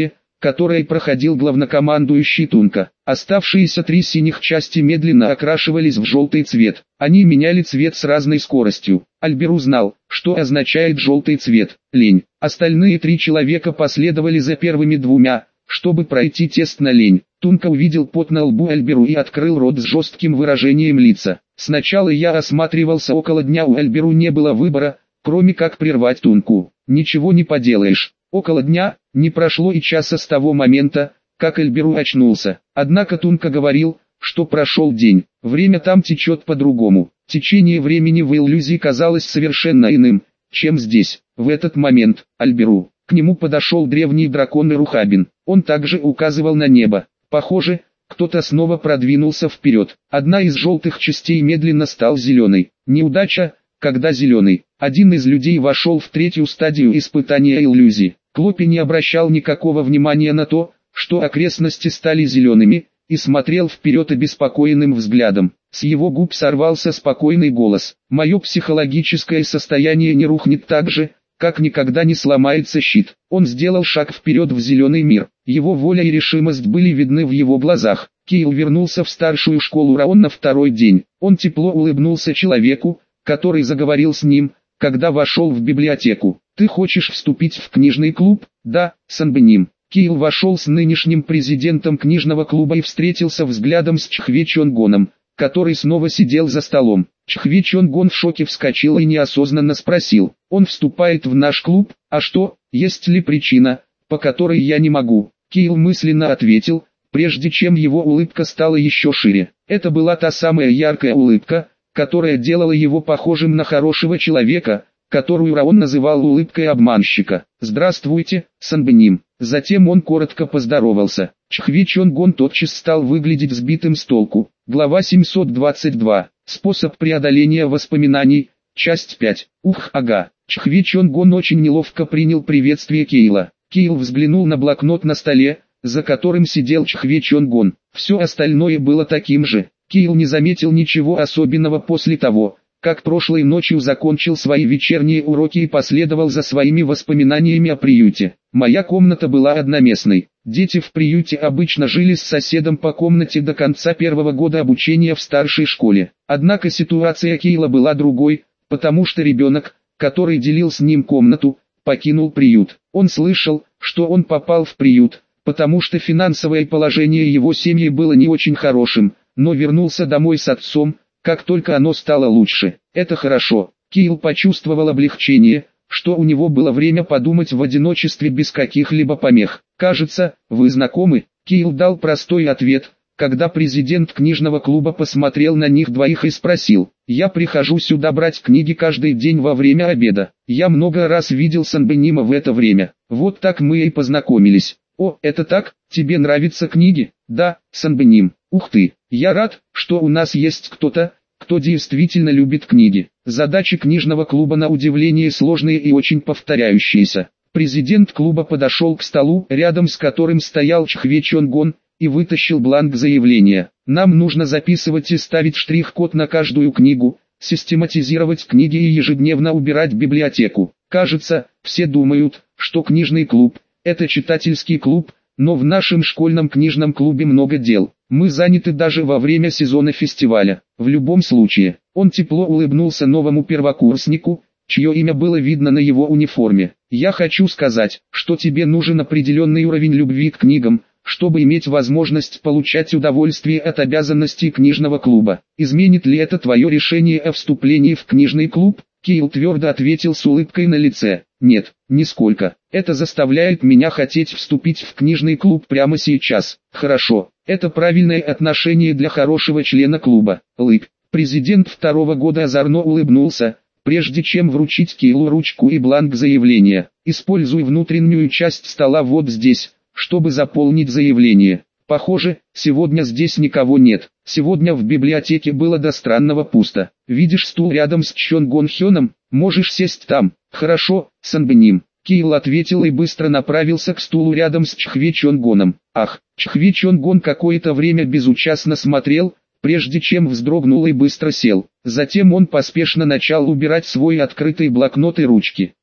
которой проходил главнокомандующий Тунка. Оставшиеся три синих части медленно окрашивались в желтый цвет. Они меняли цвет с разной скоростью. Альберу знал, что означает желтый цвет – лень. Остальные три человека последовали за первыми двумя, чтобы пройти тест на лень. Тунка увидел пот на лбу Альберу и открыл рот с жестким выражением лица. Сначала я осматривался около дня, у Альберу не было выбора, кроме как прервать Тунку. Ничего не поделаешь. Около дня, не прошло и часа с того момента, как Альберу очнулся. Однако Тунка говорил, что прошел день. Время там течет по-другому. Течение времени в иллюзии казалось совершенно иным, чем здесь. В этот момент, Альберу, к нему подошел древний дракон Ирухабин. Он также указывал на небо. Похоже, кто-то снова продвинулся вперед. Одна из желтых частей медленно стал зеленой. Неудача, когда зеленый. Один из людей вошел в третью стадию испытания иллюзии. Клопи не обращал никакого внимания на то, что окрестности стали зелеными, и смотрел вперед обеспокоенным взглядом. С его губ сорвался спокойный голос. «Мое психологическое состояние не рухнет так же, как никогда не сломается щит». Он сделал шаг вперед в зеленый мир. Его воля и решимость были видны в его глазах. Киил вернулся в старшую школу Раон на второй день. Он тепло улыбнулся человеку, который заговорил с ним, когда вошел в библиотеку. «Ты хочешь вступить в книжный клуб?» «Да, Санбэним». Киил вошел с нынешним президентом книжного клуба и встретился взглядом с Чхве Чонгоном, который снова сидел за столом. Чхве Чонгон в шоке вскочил и неосознанно спросил: «Он вступает в наш клуб? А что, есть ли причина, по которой я не могу?» Киил мысленно ответил, прежде чем его улыбка стала еще шире. Это была та самая яркая улыбка, которая делала его похожим на хорошего человека, которую Раон называл улыбкой обманщика. «Здравствуйте, Санбэним». Затем он коротко поздоровался. Чхве Чонгон тотчас стал выглядеть сбитым с толку. Глава семьсот двадцать два. Способ преодоления воспоминаний. Часть пять. Ух, ага. Чхве Чонгон очень неловко принял приветствие Киила. Киил взглянул на блокнот на столе, за которым сидел Чхве Чонгон. Все остальное было таким же. Киил не заметил ничего особенного после того, как прошлой ночью закончил свои вечерние уроки и последовал за своими воспоминаниями о приюте. Моя комната была одноместной. Дети в приюте обычно жили с соседом по комнате до конца первого года обучения в старшей школе. Однако ситуация Киила была другой, потому что ребенок, который делил с ним комнату, покинул приют. Он слышал, что он попал в приют, потому что финансовое положение его семьи было не очень хорошим, но вернулся домой с отцом, как только оно стало лучше. Это хорошо. Киил почувствовал облегчение, что у него было время подумать в одиночестве без каких-либо помех. «Кажется, вы знакомы?» Киил дал простой ответ, когда президент книжного клуба посмотрел на них двоих и спросил: «Я прихожу сюда брать книги каждый день во время обеда. Я много раз видел Санбэнима в это время. Вот так мы и познакомились». «О, это так? Тебе нравятся книги?» «Да, Санбэним». «Ух ты, я рад, что у нас есть кто-то, кто действительно любит книги». Задачи книжного клуба на удивление сложные и очень повторяющиеся. Президент клуба подошел к столу, рядом с которым стоял Чхве Чонгон, и вытащил бланк заявления. «Нам нужно записывать и ставить штрих-код на каждую книгу, систематизировать книги и ежедневно убирать библиотеку. Кажется, все думают, что книжный клуб – это читательский клуб, но в нашем школьном книжном клубе много дел. Мы заняты даже во время сезона фестиваля. В любом случае». Он тепло улыбнулся новому первокурснику, чье имя было видно на его униформе. «Я хочу сказать, что тебе нужен определенный уровень любви к книгам, чтобы иметь возможность получать удовольствие от обязанностей книжного клуба. Изменит ли это твое решение о вступлении в книжный клуб?» Киил твердо ответил с улыбкой на лице: «Нет, нисколько. Это заставляет меня хотеть вступить в книжный клуб прямо сейчас». «Хорошо, это правильное отношение для хорошего члена клуба». Лыб. Президент второго года озорно улыбнулся, прежде чем вручить Киилу ручку и бланк заявления. «Используй внутреннюю часть стола вот здесь, чтобы заполнить заявление». Похоже, сегодня здесь никого нет. Сегодня в библиотеке было до странного пусто. «Видишь стул рядом с Чонгон Хёном? Можешь сесть там». «Хорошо, Санбэним». Киил ответил и быстро направился к стулу рядом с Чхве Чонгоном. «Ах!» Чхве Чонгон какое-то время безучастно смотрел, прежде чем вздрогнул и быстро сел. Затем он поспешно начал убирать свой открытый блокнот и ручки.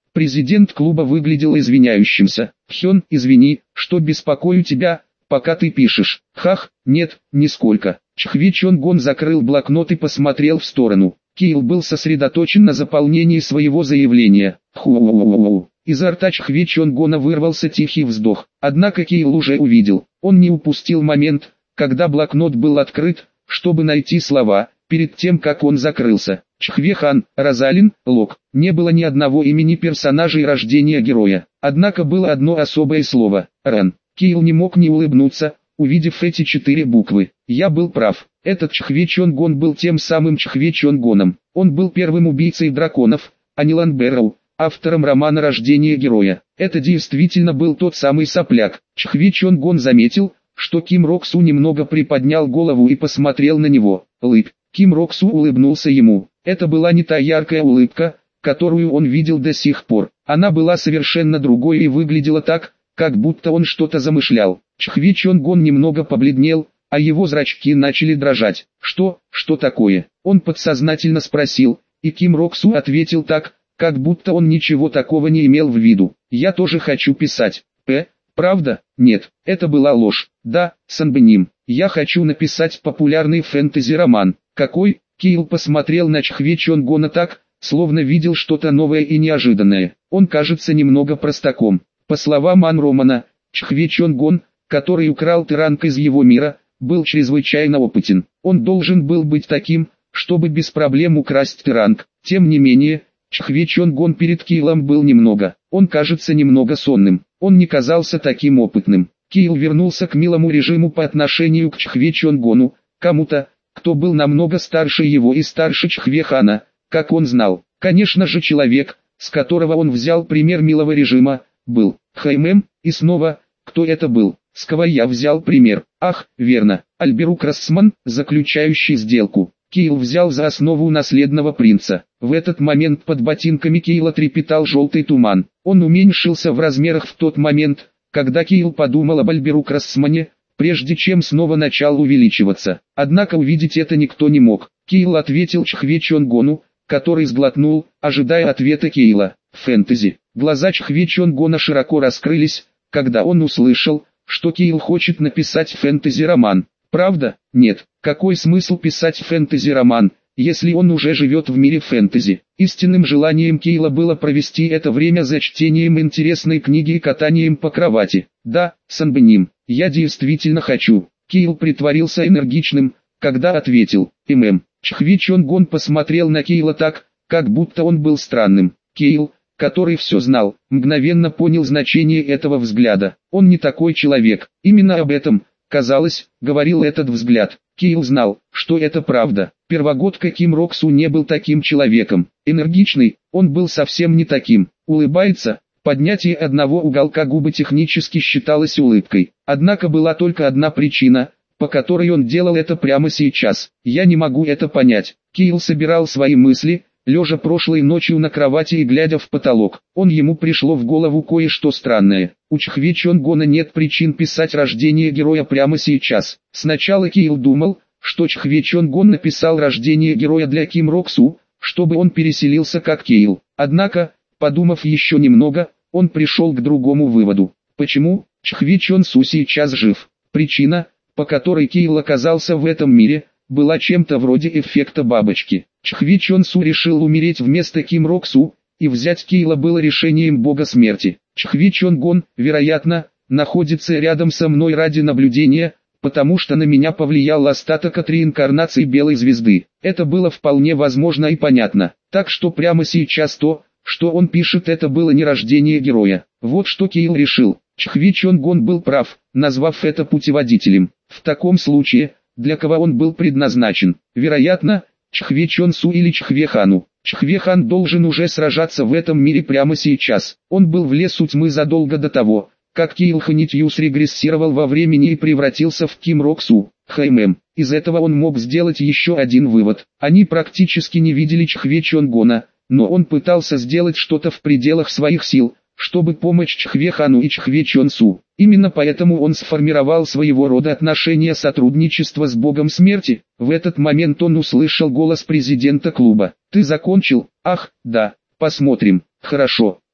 Президент клуба выглядел извиняющимся. Хён, извини, что беспокою тебя, пока ты пишешь. Хах, нет, нисколько. Чхве Чонгон закрыл блокнот и посмотрел в сторону. Кейл был сосредоточен на заполнении своего заявления. Ху-у-у-у-у. Изо рта Чхве Чонгона вырвался тихий вздох. Однако Кейл уже увидел. Он не упустил момент, когда блокнот был открыт, чтобы найти слова, перед тем как он закрылся. Чхве Хан, Розалин, Лок. Не было ни одного имени персонажа и рождения героя. Однако было одно особое слово – Рен. Кейл не мог не улыбнуться, увидев эти четыре буквы. Я был прав. Этот Чхве Чонгон был тем самым Чхве Чонгоном. Он был первым убийцей драконов, а не Лан Бэрроу, автором романа «Рождение героя». Это действительно был тот самый сопляк. Чхве Чонгон заметил, что Ким Рок Су немного приподнял голову и посмотрел на него. Лыб. Ким Рок Су улыбнулся ему. Это была не та яркая улыбка, которую он видел до сих пор. Она была совершенно другой и выглядела так, как будто он что-то замышлял. Чхве Чонгон немного побледнел, а его зрачки начали дрожать. «Что? Что такое?» Он подсознательно спросил, и Ким Рок Су ответил так, как будто он ничего такого не имел в виду. «Я тоже хочу писать». «Э? Правда?» «Нет, это была ложь». «Да, Санбэним, я хочу написать популярный фэнтези-роман». «Какой?» Кейл посмотрел на Чхве Чонгона так, словно видел что-то новое и неожиданное. Он кажется немного простаком. По словам Ан Романа, Чхве Чонгон, который украл Теранг из его мира, был чрезвычайно опытен. Он должен был быть таким, чтобы без проблем украсть Теранг. Тем не менее, Чхве Чонгон перед Кейлом был немного. Он кажется немного сонным. Он не казался таким опытным. Кейл вернулся к милому режиму по отношению к Чхве Чонгону, кому-то, кто был намного старше его и старше Чхве Хана, как он знал. Конечно же, человек, с которого он взял пример милого режима, был Хаймен, и снова, кто это был? С кого я взял пример? Ах, верно, Альберук Рассман, заключающий сделку. Кейл взял за основу наследного принца. В этот момент под ботинками Кейла трепетал желтый туман. Он уменьшился в размерах в тот момент, когда Кейл подумал об Альберук Рассмане, прежде чем снова начал увеличиваться. Однако увидеть это никто не мог. Кейл ответил Чхве Чонгону, который сглотнул, ожидая ответа Кейла. Фэнтези. Глаза Чхве Чонгона широко раскрылись, когда он услышал, что Кейл хочет написать фэнтези-роман. Правда? Нет. Какой смысл писать фэнтези-роман, если он уже живет в мире фэнтези? Истинным желанием Кейла было провести это время за чтением интересной книги и катанием по кровати. Да, Санбэним, я действительно хочу. Кейл притворился энергичным, когда ответил. ММ. Чхве Чонгон посмотрел на Кейла так, как будто он был странным. Кейл, который все знал, мгновенно понял значение этого взгляда. Он не такой человек. Именно об этом, казалось, говорил этот взгляд. Кейл знал, что это правда. Первогодка Ким Рок Су не был таким человеком. Энергичный, он был совсем не таким. Улыбается, поднятие одного уголка губы технически считалось улыбкой. Однако была только одна причина, по которой он делал это прямо сейчас. Я не могу это понять. Кейл собирал свои мысли, лежа прошлой ночью на кровати и глядя в потолок. Он ему пришло в голову кое-что странное. У Чхве Чонгона нет причин писать рождение героя прямо сейчас. Сначала Кейл думал, что Чхве Чонгон написал рождение героя для Ким Рок Су, чтобы он переселился как Кейл. Однако, подумав еще немного, он пришел к другому выводу. Почему Чхве Чон Су сейчас жив? Причина, по которой Кейл оказался в этом мире, была чем-то вроде эффекта бабочки. Чхве Чон Су решил умереть вместо Ким Рок Су, и взять Кейла было решением бога смерти. Чхве Чонгон, вероятно, находится рядом со мной ради наблюдения, потому что на меня повлиял остаток от реинкарнации Белой Звезды. Это было вполне возможно и понятно. Так что прямо сейчас то, что он пишет, это было не рождение героя. Вот что Кейл решил. Чхве Чонгон был прав, назвав это путеводителем. В таком случае, для кого он был предназначен? Вероятно, Чхве Чон Су или Чхве Хану. Чхве Хан должен уже сражаться в этом мире прямо сейчас. Он был в лесу тьмы задолго до того, как Кейл Ханитьюс регрессировал во времени и превратился в Ким Рок Су. Хаймен. Из этого он мог сделать еще один вывод. Они практически не видели Чхве Чонгона, но он пытался сделать что-то в пределах своих сил, чтобы помочь Чхве Хану и Чхве Чон Су. Именно поэтому он сформировал своего рода отношения сотрудничества с богом смерти. В этот момент он услышал голос президента клуба. «Ты закончил?» «Ах, да, посмотрим». «Хорошо,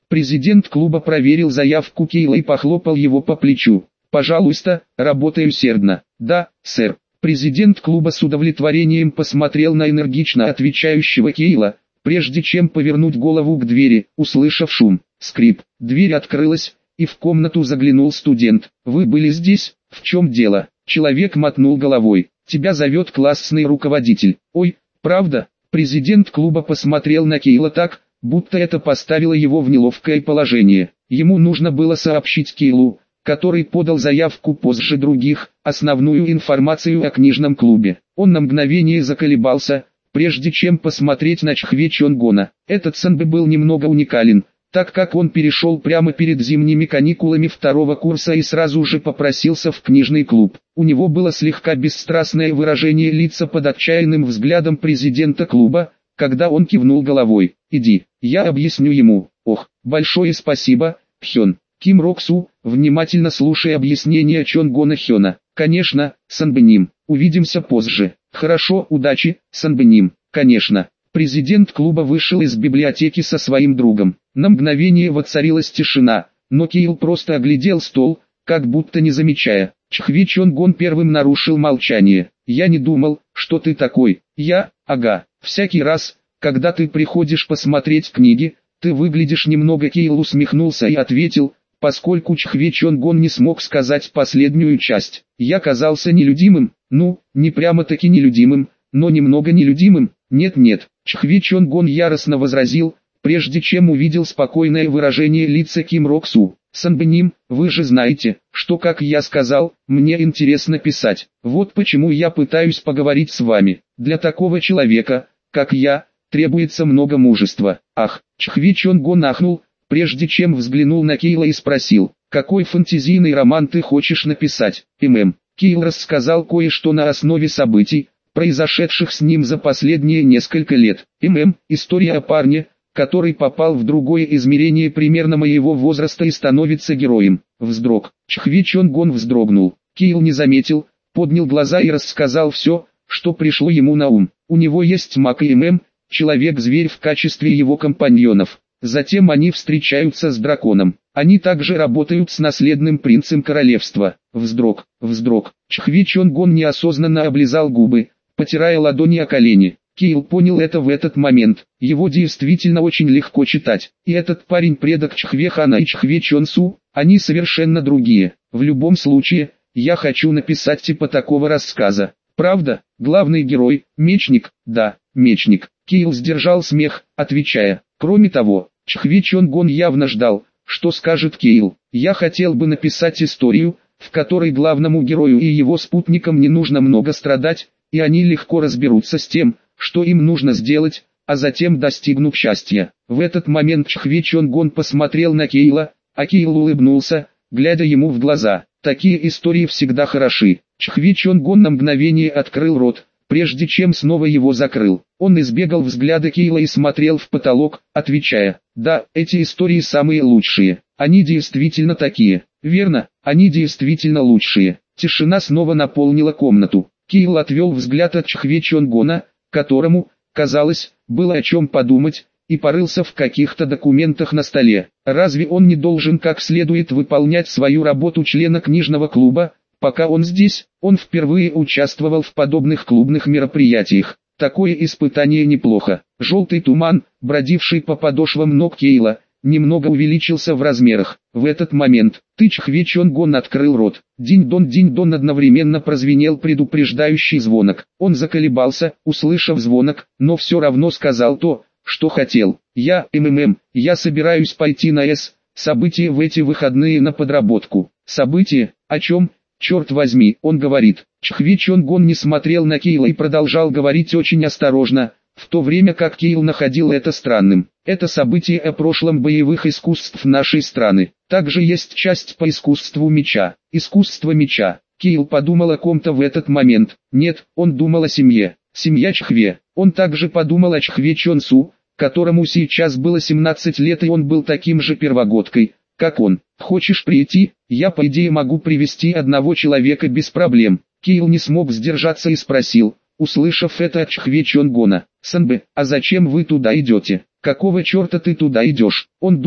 Президент клуба проверил заявку Кейла и похлопал его по плечу. «Пожалуйста, работай усердно». «Да, сэр». Президент клуба с удовлетворением посмотрел на энергично отвечающего Кейла, прежде чем повернуть голову к двери, услышав шум. Скрип. Дверь открылась, и в комнату заглянул студент. «Вы были здесь? В чем дело?» Человек мотнул головой. «Тебя зовет классный руководитель». «Ой, правда?» Президент клуба посмотрел на Кейла так, будто это поставило его в неловкое положение. Ему нужно было сообщить Кейлу, который подал заявку позже других, основную информацию о книжном клубе. Он на мгновение заколебался, прежде чем посмотреть на Чхве Чонгона. Этот Санбэ был немного уникален, так как он перешел прямо перед зимними каникулами второго курса и сразу же попросился в книжный клуб. У него было слегка бесстрастное выражение лица под отчаянным взглядом президента клуба, когда он кивнул головой. «Иди, я объясню ему». «Ох, большое спасибо, Хён». Ким Роксу, внимательно слушая объяснения Чонгона Хёна. «Конечно, Санбэним, увидимся позже». «Хорошо, удачи, Санбэним». «Конечно». Президент клуба вышел из библиотеки со своим другом. На мгновение воцарилась тишина, но Кейл просто оглядел стол, как будто не замечая. Чхве Чонгон первым нарушил молчание. «Я не думал, что ты такой». «Я? Ага. Всякий раз, когда ты приходишь посмотреть книги, ты выглядишь немного». Кейл усмехнулся и ответил, поскольку Чхве Чонгон не смог сказать последнюю часть. «Я казался нелюдимым, ну, не прямо-таки нелюдимым, но немного нелюдимым». «Нет-нет», Чхве Чонгон яростно возразил, прежде чем увидел спокойное выражение лица Ким Роксу. «Санбэним, вы же знаете, что, как я сказал, мне интересно писать. Вот почему я пытаюсь поговорить с вами. Для такого человека, как я, требуется много мужества». «Ах», Чхве Чонгон ахнул, прежде чем взглянул на Кейла и спросил, «Какой фэнтезийный роман ты хочешь написать?» «ММ». Кейл рассказал кое-что на основе событий, произошедших с ним за последние несколько лет. «ММ. История о парне, который попал в другое измерение примерно моего возраста и становится героем». Вздрог. Чхве Чонгон вздрогнул. Кейл не заметил, поднял глаза и рассказал все, что пришло ему на ум. У него есть Мак и ММ, человек-зверь в качестве его компаньонов. Затем они встречаются с драконом. Они также работают с наследным принцем королевства. Вздрог, вздрог. Чхве Чонгон неосознанно облизал губы, потирая ладони о колени. Кейл понял это в этот момент. Его действительно очень легко читать. И этот парень предок Чхве Хана и Чхве Чонсу, они совершенно другие. В любом случае, я хочу написать типа такого рассказа. Правда, главный герой, мечник, да, мечник. Кейл сдержал смех, отвечая. Кроме того, Чхве Чонгон явно ждал, что скажет Кейл. Я хотел бы написать историю, в которой главному герою и его спутникам не нужно много страдать, и они легко разберутся с тем, что им нужно сделать, а затем достигнут счастья. В этот момент Чхве Чонгон посмотрел на Кейла, а Кейл улыбнулся, глядя ему в глаза. Такие истории всегда хороши. Чхве Чонгон на мгновение открыл рот, прежде чем снова его закрыл. Он избегал взгляда Кейла и смотрел в потолок, отвечая, «Да, эти истории самые лучшие. Они действительно такие». «Верно, они действительно лучшие». Тишина снова наполнила комнату. Кейл отвел взгляд от Чхве Чонгона, которому, казалось, было о чем подумать, и порылся в каких-то документах на столе. Разве он не должен как следует выполнять свою работу члена книжного клуба? Пока он здесь, он впервые участвовал в подобных клубных мероприятиях. Такое испытание неплохо. Желтый туман, бродивший по подошвам ног Кейла, немного увеличился в размерах. В этот момент, ты Чхве Чонгон открыл рот. Динь-дон, динь-дон, одновременно прозвенел предупреждающий звонок. Он заколебался, услышав звонок, но все равно сказал то, что хотел. «Я, МММ, я собираюсь пойти на С, событие в эти выходные на подработку». «Событие? О чем? Черт возьми», он говорит. Чхве Чонгон не смотрел на Кейла и продолжал говорить очень осторожно, в то время как Кейл находил это странным. «Это событие о прошлом боевых искусств нашей страны. Также есть часть по искусству меча. Искусство меча». Кейл подумал о ком-то в этот момент. Нет, он думал о семье. Семья Чхве. Он также подумал о Чхве Чонсу, которому сейчас было семнадцать лет, и он был таким же первогодкой, как он. «Хочешь прийти? Я по идее могу привести одного человека без проблем». Кейл не смог сдержаться и спросил, услышав это от Чхве Чонгона. «Санбэ, а зачем вы туда идете? Какого черта ты туда идешь?» Он думал,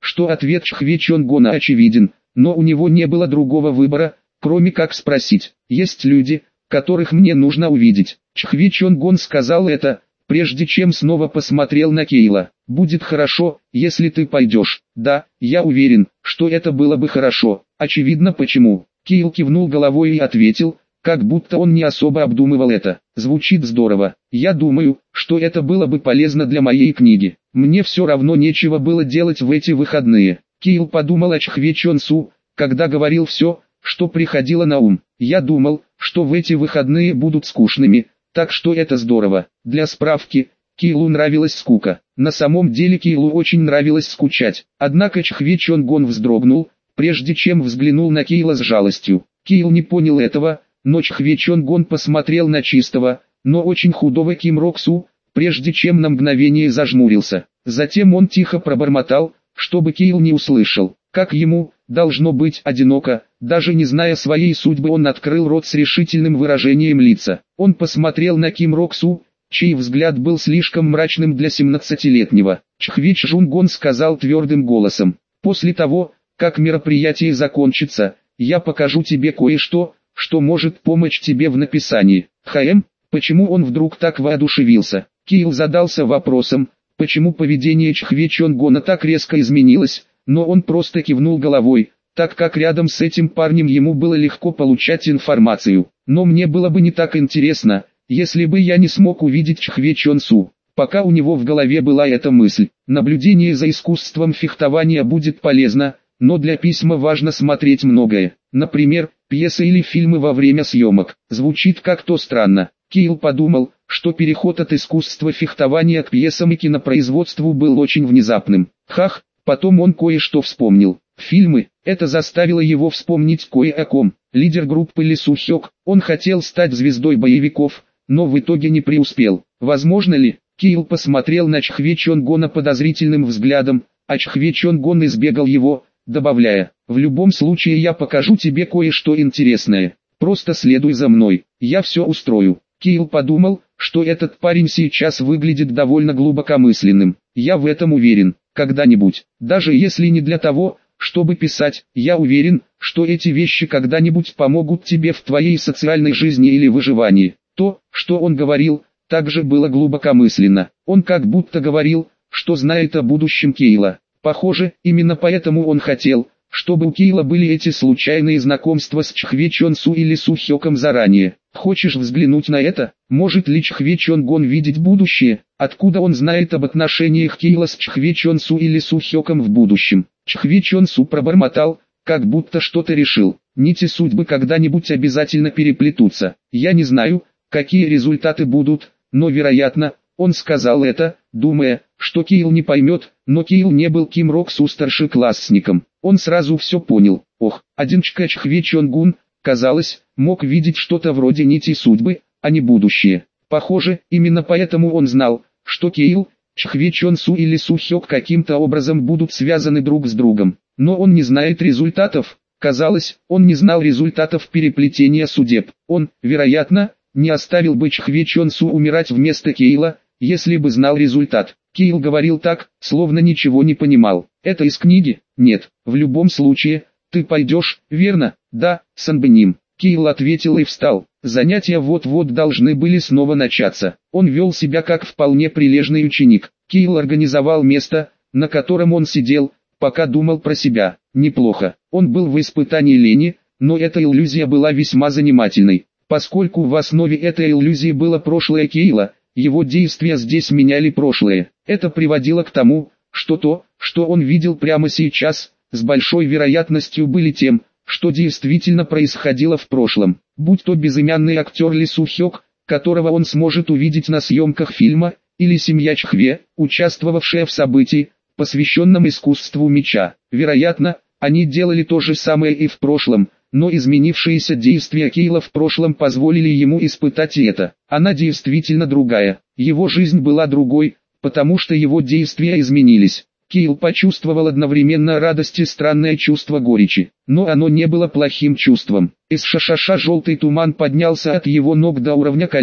что ответ Чхве Чонгона очевиден, но у него не было другого выбора, кроме как спросить. Есть люди, которых мне нужно увидеть. Чхве Чонгон сказал это, прежде чем снова посмотрел на Кейла. Будет хорошо, если ты пойдешь. Да, я уверен, что это было бы хорошо. Очевидно почему. Кейл кивнул головой и ответил, как будто он не особо обдумывал это. Звучит здорово. Я думаю, что это было бы полезно для моей книги. Мне все равно нечего было делать в эти выходные. Кейл подумал о Чхве Чонсу, когда говорил все, что приходило на ум. Я думал, что в эти выходные будут скучными, так что это здорово. Для справки, Кейлу нравилась скука. На самом деле Кейлу очень нравилось скучать. Однако Чхве Чонгон вздрогнул, прежде чем взглянул на Кейла с жалостью. Кейл не понял этого, но Чхве Чонгон посмотрел на чистого, но очень худого Ким Рок Су, прежде чем на мгновение зажмурился. Затем он тихо пробормотал, чтобы Кейл не услышал. Как ему, должно быть, одиноко, даже не зная своей судьбы, он открыл рот с решительным выражением лица. Он посмотрел на Ким Рок Су, чей взгляд был слишком мрачным для семнадцатилетнего. Чхве Чонгон сказал твердым голосом: «После того, как мероприятие закончится, я покажу тебе кое-что, что может помочь тебе в написании». Хм, почему он вдруг так воодушевился? Кейл задался вопросом, почему поведение Чхве Чонгона так резко изменилось, но он просто кивнул головой, так как рядом с этим парнем ему было легко получать информацию. Но мне было бы не так интересно, если бы я не смог увидеть Чхве Чонсу. Пока у него в голове была эта мысль. Наблюдение за искусством фехтования будет полезно, но для письма важно смотреть многое. Например, пьесы или фильмы во время съемок. Звучит как-то странно. Кейл подумал, что переход от искусства фехтования к пьесам и кинопроизводству был очень внезапным. Хах, потом он кое-что вспомнил. Фильмы, это заставило его вспомнить кое о ком. Лидер группы Ли Су Хёк, он хотел стать звездой боевиков, но в итоге не преуспел. Возможно ли? Кейл посмотрел на Чхве Чонгона подозрительным взглядом, а Чхве Чонгон избегал его, добавляя: «В любом случае я покажу тебе кое-что интересное. Просто следуй за мной, я все устрою». Кейл подумал, что этот парень сейчас выглядит довольно глубокомысленным. Я в этом уверен. Когда-нибудь, даже если не для того, чтобы писать, я уверен, что эти вещи когда-нибудь помогут тебе в твоей социальной жизни или выживании. То, что он говорил, также было глубокомысленно. Он как будто говорил, что знает о будущем Кейла. Похоже, именно поэтому он хотел, чтобы у Кейла были эти случайные знакомства с Чхве Чонсу или Су Хёком заранее. Хочешь взглянуть на это? Может ли Чхве Чонгон видеть будущее? Откуда он знает об отношениях Кейла с Чхве Чонсу или Су Хёком в будущем? Чхве Чонсу пробормотал, как будто что-то решил. Нити судьбы когда-нибудь обязательно переплетутся. Я не знаю, какие результаты будут, но вероятно, он сказал это, думая, что Кейл не поймет, но Кейл не был Ким Рок Су старшеклассником. Он сразу все понял. Ох, один Чка Чхве Чонгун, казалось, мог видеть что-то вроде нитей судьбы, а не будущее. Похоже, именно поэтому он знал, что Кейл, Чхве Чонсу или Су Хёк каким-то образом будут связаны друг с другом. Но он не знает результатов. Казалось, он не знал результатов переплетения судеб. Он, вероятно, не оставил бы Чхве Чонсу умирать вместо Кейла, если бы знал результат. Кейл говорил так, словно ничего не понимал. Это из книги? Нет. В любом случае, ты пойдешь, верно? Да, Санбэним. Кейл ответил и встал. Занятия вот-вот должны были снова начаться. Он вел себя как вполне прилежный ученик. Кейл организовал место, на котором он сидел, пока думал про себя. Неплохо. Он был в испытании лени, но эта иллюзия была весьма занимательной. Поскольку в основе этой иллюзии было прошлое Кейла, его действия здесь меняли прошлое. Это приводило к тому, что то, что он видел прямо сейчас, с большой вероятностью были тем, что действительно происходило в прошлом. Будь то безымянный актер Ли Су Хёк, которого он сможет увидеть на съемках фильма, или семья Чхве, участвовавшая в событии, посвященном искусству меча. Вероятно, они делали то же самое и в прошлом, но изменившиеся действия Кейла в прошлом позволили ему испытать и это. Она действительно другая. Его жизнь была другой, потому что его действия изменились. Кейл почувствовал одновременно радость и странное чувство горечи, но оно не было плохим чувством. Из шашаша желтый туман поднялся от его ног до уровня колен,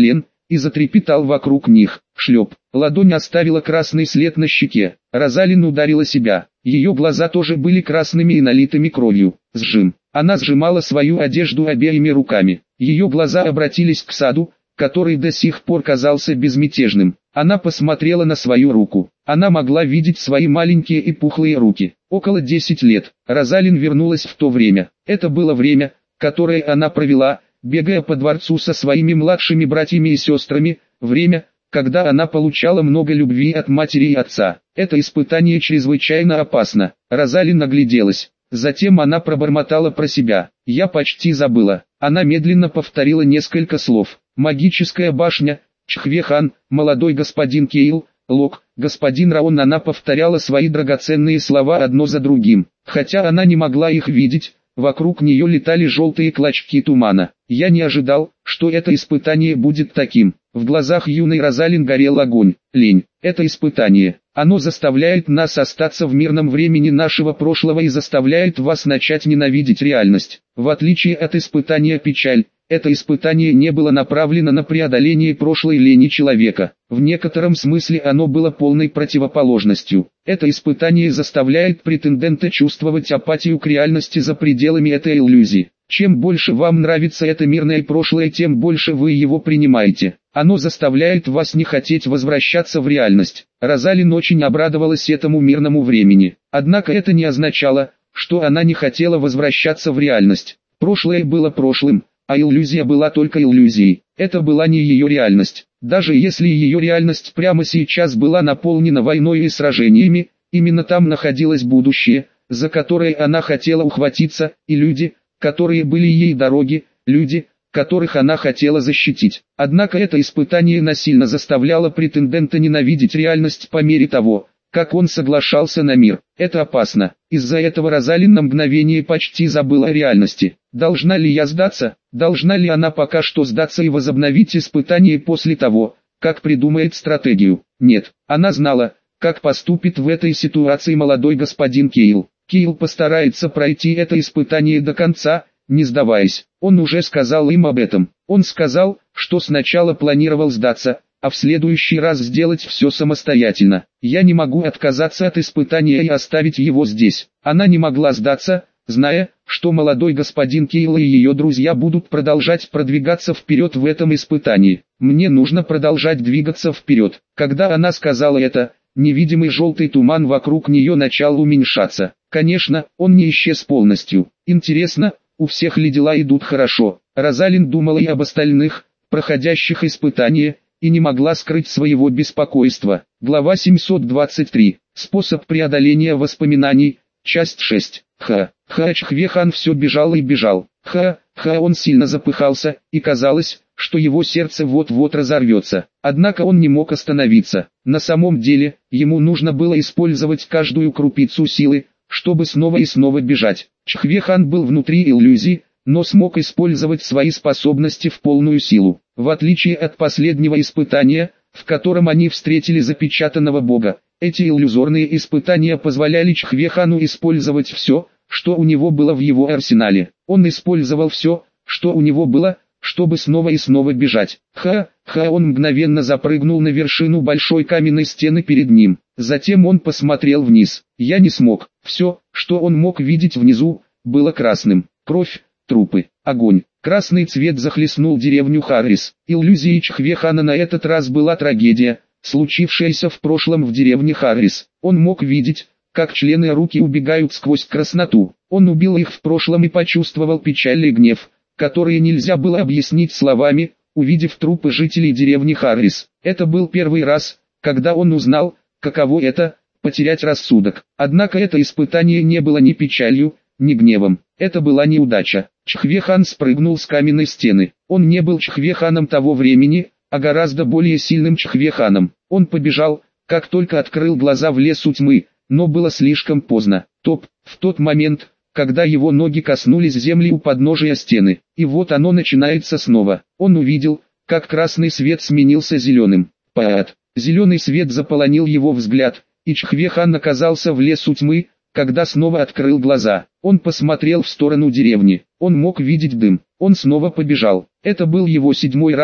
и затрепетал вокруг них. Шлеп. Ладонь оставила красный след на щеке. Розалин ударила себя. Ее глаза тоже были красными и налитыми кровью. Сжим. Она сжимала свою одежду обеими руками. Ее глаза обратились к саду, который до сих пор казался безмятежным. Она посмотрела на свою руку. Она могла видеть свои маленькие и пухлые руки. Около десять лет. Розалин вернулась в то время. Это было время, которое она провела, бегая по дворцу со своими младшими братьями и сестрами, время, когда она получала много любви от матери и отца. Это испытание чрезвычайно опасно. Розалин огляделась. Затем она пробормотала про себя. «Я почти забыла». Она медленно повторила несколько слов. «Магическая башня», «Чхве-хан», «Молодой господин Кейл», «Лок», «Господин Раон». Она повторяла свои драгоценные слова одно за другим. Хотя она не могла их видеть, вокруг нее летали желтые клочки тумана. «Я не ожидал, что это испытание будет таким». В глазах юной Розалин горел огонь. Лень. Это испытание. Оно заставляет нас остаться в мирном времени нашего прошлого и заставляет вас начать ненавидеть реальность. В отличие от испытания печаль, это испытание не было направлено на преодоление прошлой лени человека. В некотором смысле оно было полной противоположностью. Это испытание заставляет претендента чувствовать апатию к реальности за пределами этой иллюзии. Чем больше вам нравится это мирное прошлое, тем больше вы его принимаете. Оно заставляет вас не хотеть возвращаться в реальность. Розалин очень обрадовалась этому мирному времени. Однако это не означало, что она не хотела возвращаться в реальность. Прошлое было прошлым, а иллюзия была только иллюзией. Это была не ее реальность. Даже если ее реальность прямо сейчас была наполнена войной и сражениями, именно там находилось будущее, за которое она хотела ухватиться, и люди, которые были ей дороги, люди, которых она хотела защитить. Однако это испытание насильно заставляло претендента ненавидеть реальность по мере того, как он соглашался на мир. Это опасно. Из-за этого Розалин на мгновение почти забыла о реальности. Должна ли я сдаться? Должна ли она пока что сдаться и возобновить испытание после того, как придумает стратегию? Нет. Она знала, как поступит в этой ситуации молодой господин Кейл. Кейл постарается пройти это испытание до конца, не сдаваясь. Он уже сказал им об этом. Он сказал, что сначала планировал сдаться, а в следующий раз сделать все самостоятельно. Я не могу отказаться от испытания и оставить его здесь. Она не могла сдаться, зная, что молодой господин Кейл и ее друзья будут продолжать продвигаться вперед в этом испытании. Мне нужно продолжать двигаться вперед. Когда она сказала это, невидимый желтый туман вокруг нее начал уменьшаться. Конечно, он не исчез полностью. Интересно, у всех ли дела идут хорошо? Розалин думала и об остальных, проходящих испытания, и не могла скрыть своего беспокойства. Глава семьсот двадцать три. Способ преодоления воспоминаний. Часть шесть. Ха. Ха Чхве-хан все бежал и бежал. Ха. Ха он сильно запыхался, и казалось, что его сердце вот-вот разорвется. Однако он не мог остановиться. На самом деле, ему нужно было использовать каждую крупицу силы, чтобы снова и снова бежать. Чхве-хан был внутри иллюзии, но смог использовать свои способности в полную силу. В отличие от последнего испытания, в котором они встретили запечатанного бога, эти иллюзорные испытания позволяли Чхве-хану использовать все, что у него было в его арсенале. Он использовал все, что у него было, чтобы снова и снова бежать. Ха-ха он мгновенно запрыгнул на вершину большой каменной стены перед ним. Затем он посмотрел вниз. Я не смог. Все, что он мог видеть внизу, было красным. Кровь, трупы, огонь. Красный цвет захлестнул деревню Харрис. Иллюзией Чхве-хана на этот раз была трагедия, случившаяся в прошлом в деревне Харрис. Он мог видеть, как члены руки убегают сквозь красноту. Он убил их в прошлом и почувствовал печаль и гнев, которые нельзя было объяснить словами, увидев трупы жителей деревни Харрис. Это был первый раз, когда он узнал, каково это – потерять рассудок. Однако это испытание не было ни печалью, ни гневом. Это была неудача. Чхве-хан спрыгнул с каменной стены. Он не был Чхве-ханом того времени, а гораздо более сильным Чхве-ханом. Он побежал, как только открыл глаза в лесу тьмы, но было слишком поздно. Топ, в тот момент, когда его ноги коснулись земли у подножия стены. И вот оно начинается снова. Он увидел, как красный свет сменился зеленым. Паат. Зеленый свет заполонил его взгляд, и Чхве-хан оказался в лесу тьмы, когда снова открыл глаза. Он посмотрел в сторону деревни. Он мог видеть дым. Он снова побежал. Это был его седьмой раз,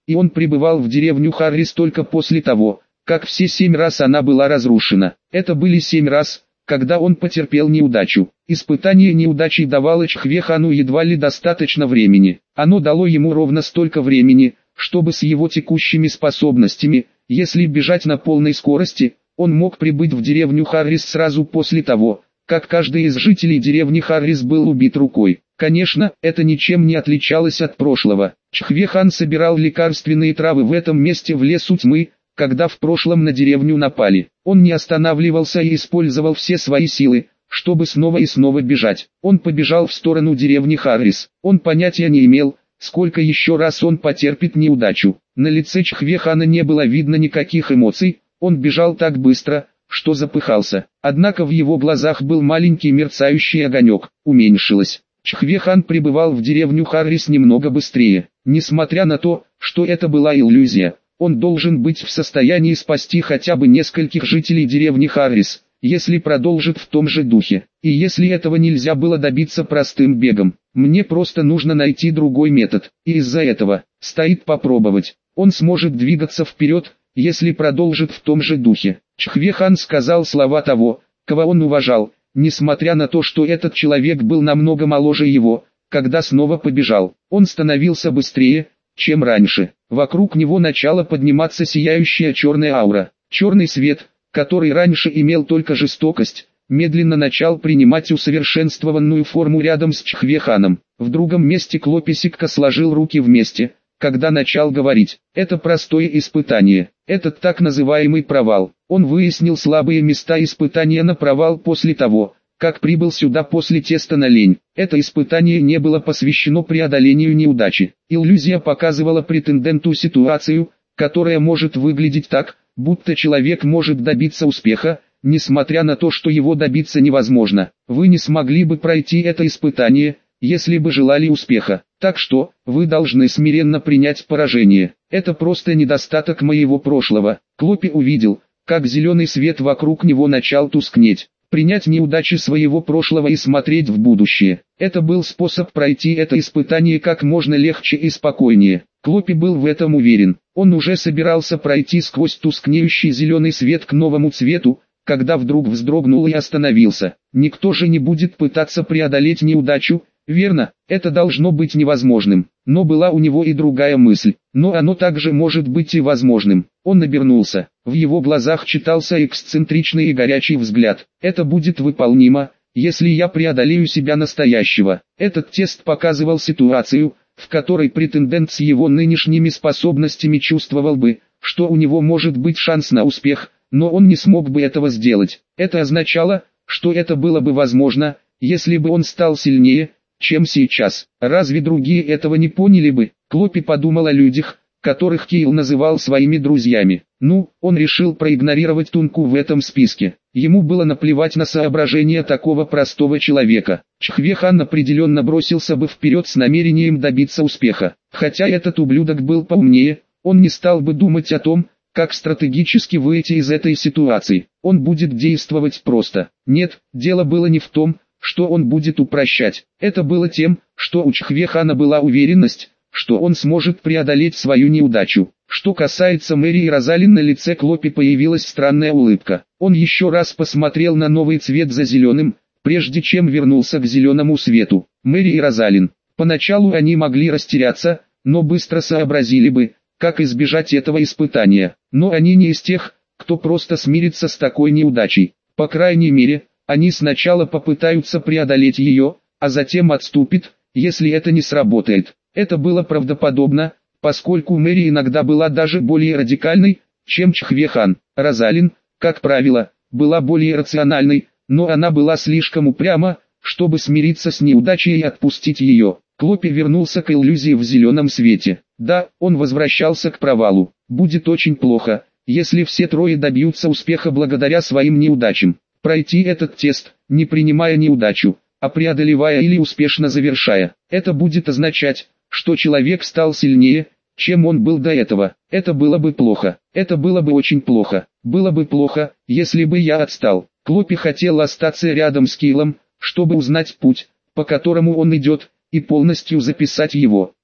и он прибывал в деревню Харрис только после того, как все семь раз она была разрушена. Это были семь раз, когда он потерпел неудачу. Испытание неудачей давало Чхве-хану едва ли достаточно времени. Оно дало ему ровно столько времени, чтобы с его текущими способностями, если бежать на полной скорости, он мог прибыть в деревню Харрис сразу после того, как каждый из жителей деревни Харрис был убит рукой. Конечно, это ничем не отличалось от прошлого. Чхве-хан собирал лекарственные травы в этом месте в лесу тьмы, когда в прошлом на деревню напали. Он не останавливался и использовал все свои силы, чтобы снова и снова бежать. Он побежал в сторону деревни Харрис. Он понятия не имел, сколько еще раз он потерпит неудачу. На лице Чхве-хана не было видно никаких эмоций, он бежал так быстро, что запыхался. Однако в его глазах был маленький мерцающий огонек. Уменьшилось. Чхве-хан прибывал в деревню Харрис немного быстрее. Несмотря на то, что это была иллюзия, он должен быть в состоянии спасти хотя бы нескольких жителей деревни Харрис, если продолжит в том же духе. И если этого нельзя было добиться простым бегом, мне просто нужно найти другой метод. И из-за этого, стоит попробовать. Он сможет двигаться вперед, если продолжит в том же духе. Чхве-хан сказал слова того, кого он уважал, несмотря на то, что этот человек был намного моложе его, когда снова побежал. Он становился быстрее, чем раньше. Вокруг него начала подниматься сияющая черная аура. Черный свет, который раньше имел только жестокость, медленно начал принимать усовершенствованную форму рядом с Чхве-ханом. В другом месте Клописикка сложил руки вместе, когда начал говорить. Это простое испытание. Этот так называемый провал. Он выяснил слабые места испытания на провал после того, как прибыл сюда после теста на лень. Это испытание не было посвящено преодолению неудачи. Иллюзия показывала претенденту ситуацию, которая может выглядеть так, будто человек может добиться успеха, несмотря на то, что его добиться невозможно. Вы не смогли бы пройти это испытание, если бы желали успеха. Так что, вы должны смиренно принять поражение. Это просто недостаток моего прошлого. Клопи увидел, как зеленый свет вокруг него начал тускнеть. Принять неудачи своего прошлого и смотреть в будущее. Это был способ пройти это испытание как можно легче и спокойнее. Клопи был в этом уверен. Он уже собирался пройти сквозь тускнеющий зеленый свет к новому цвету, когда вдруг вздрогнул и остановился. Никто же не будет пытаться преодолеть неудачу, верно? Это должно быть невозможным. Но была у него и другая мысль. Но оно также может быть и возможным. Он обернулся. В его глазах читался эксцентричный и горячий взгляд. Это будет выполнимо, если я преодолею себя настоящего. Этот тест показывал ситуацию, в которой претендент с его нынешними способностями чувствовал бы, что у него может быть шанс на успех, но он не смог бы этого сделать. Это означало, что это было бы возможно, если бы он стал сильнее, чем сейчас. Разве другие этого не поняли бы? Клопи подумал о людях, которых Кейл называл своими друзьями. Ну, он решил проигнорировать Тунку в этом списке. Ему было наплевать на соображения такого простого человека. Чхве-хан определенно бросился бы вперед с намерением добиться успеха. Хотя этот ублюдок был поумнее, он не стал бы думать о том, как стратегически выйти из этой ситуации. Он будет действовать просто. Нет, дело было не в том, что он будет упрощать. Это было тем, что у Чхве-хана была уверенность, что он сможет преодолеть свою неудачу. Что касается Мэри и Розалин, на лице Клопи появилась странная улыбка. Он еще раз посмотрел на новый цвет за зеленым, прежде чем вернулся к зеленому свету. Мэри и Розалин. Поначалу они могли растеряться, но быстро сообразили бы, как избежать этого испытания. Но они не из тех, кто просто смирится с такой неудачей. По крайней мере, они сначала попытаются преодолеть ее, а затем отступят, если это не сработает. Это было правдоподобно, поскольку Мэри иногда была даже более радикальной, чем Чхве-хан. Розалин, как правило, была более рациональной, но она была слишком упряма, чтобы смириться с неудачей и отпустить ее. Клопи вернулся к иллюзии в зеленом свете. Да, он возвращался к провалу. Будет очень плохо, если все трое добьются успеха благодаря своим неудачам. Пройти этот тест, не принимая неудачу, а преодолевая или успешно завершая. Это будет означать, что человек стал сильнее, чем он был до этого. Это было бы плохо. Это было бы очень плохо. Было бы плохо, если бы я отстал. Клопи хотел остаться рядом с Кейлом, чтобы узнать путь, по которому он идет, и полностью записать его.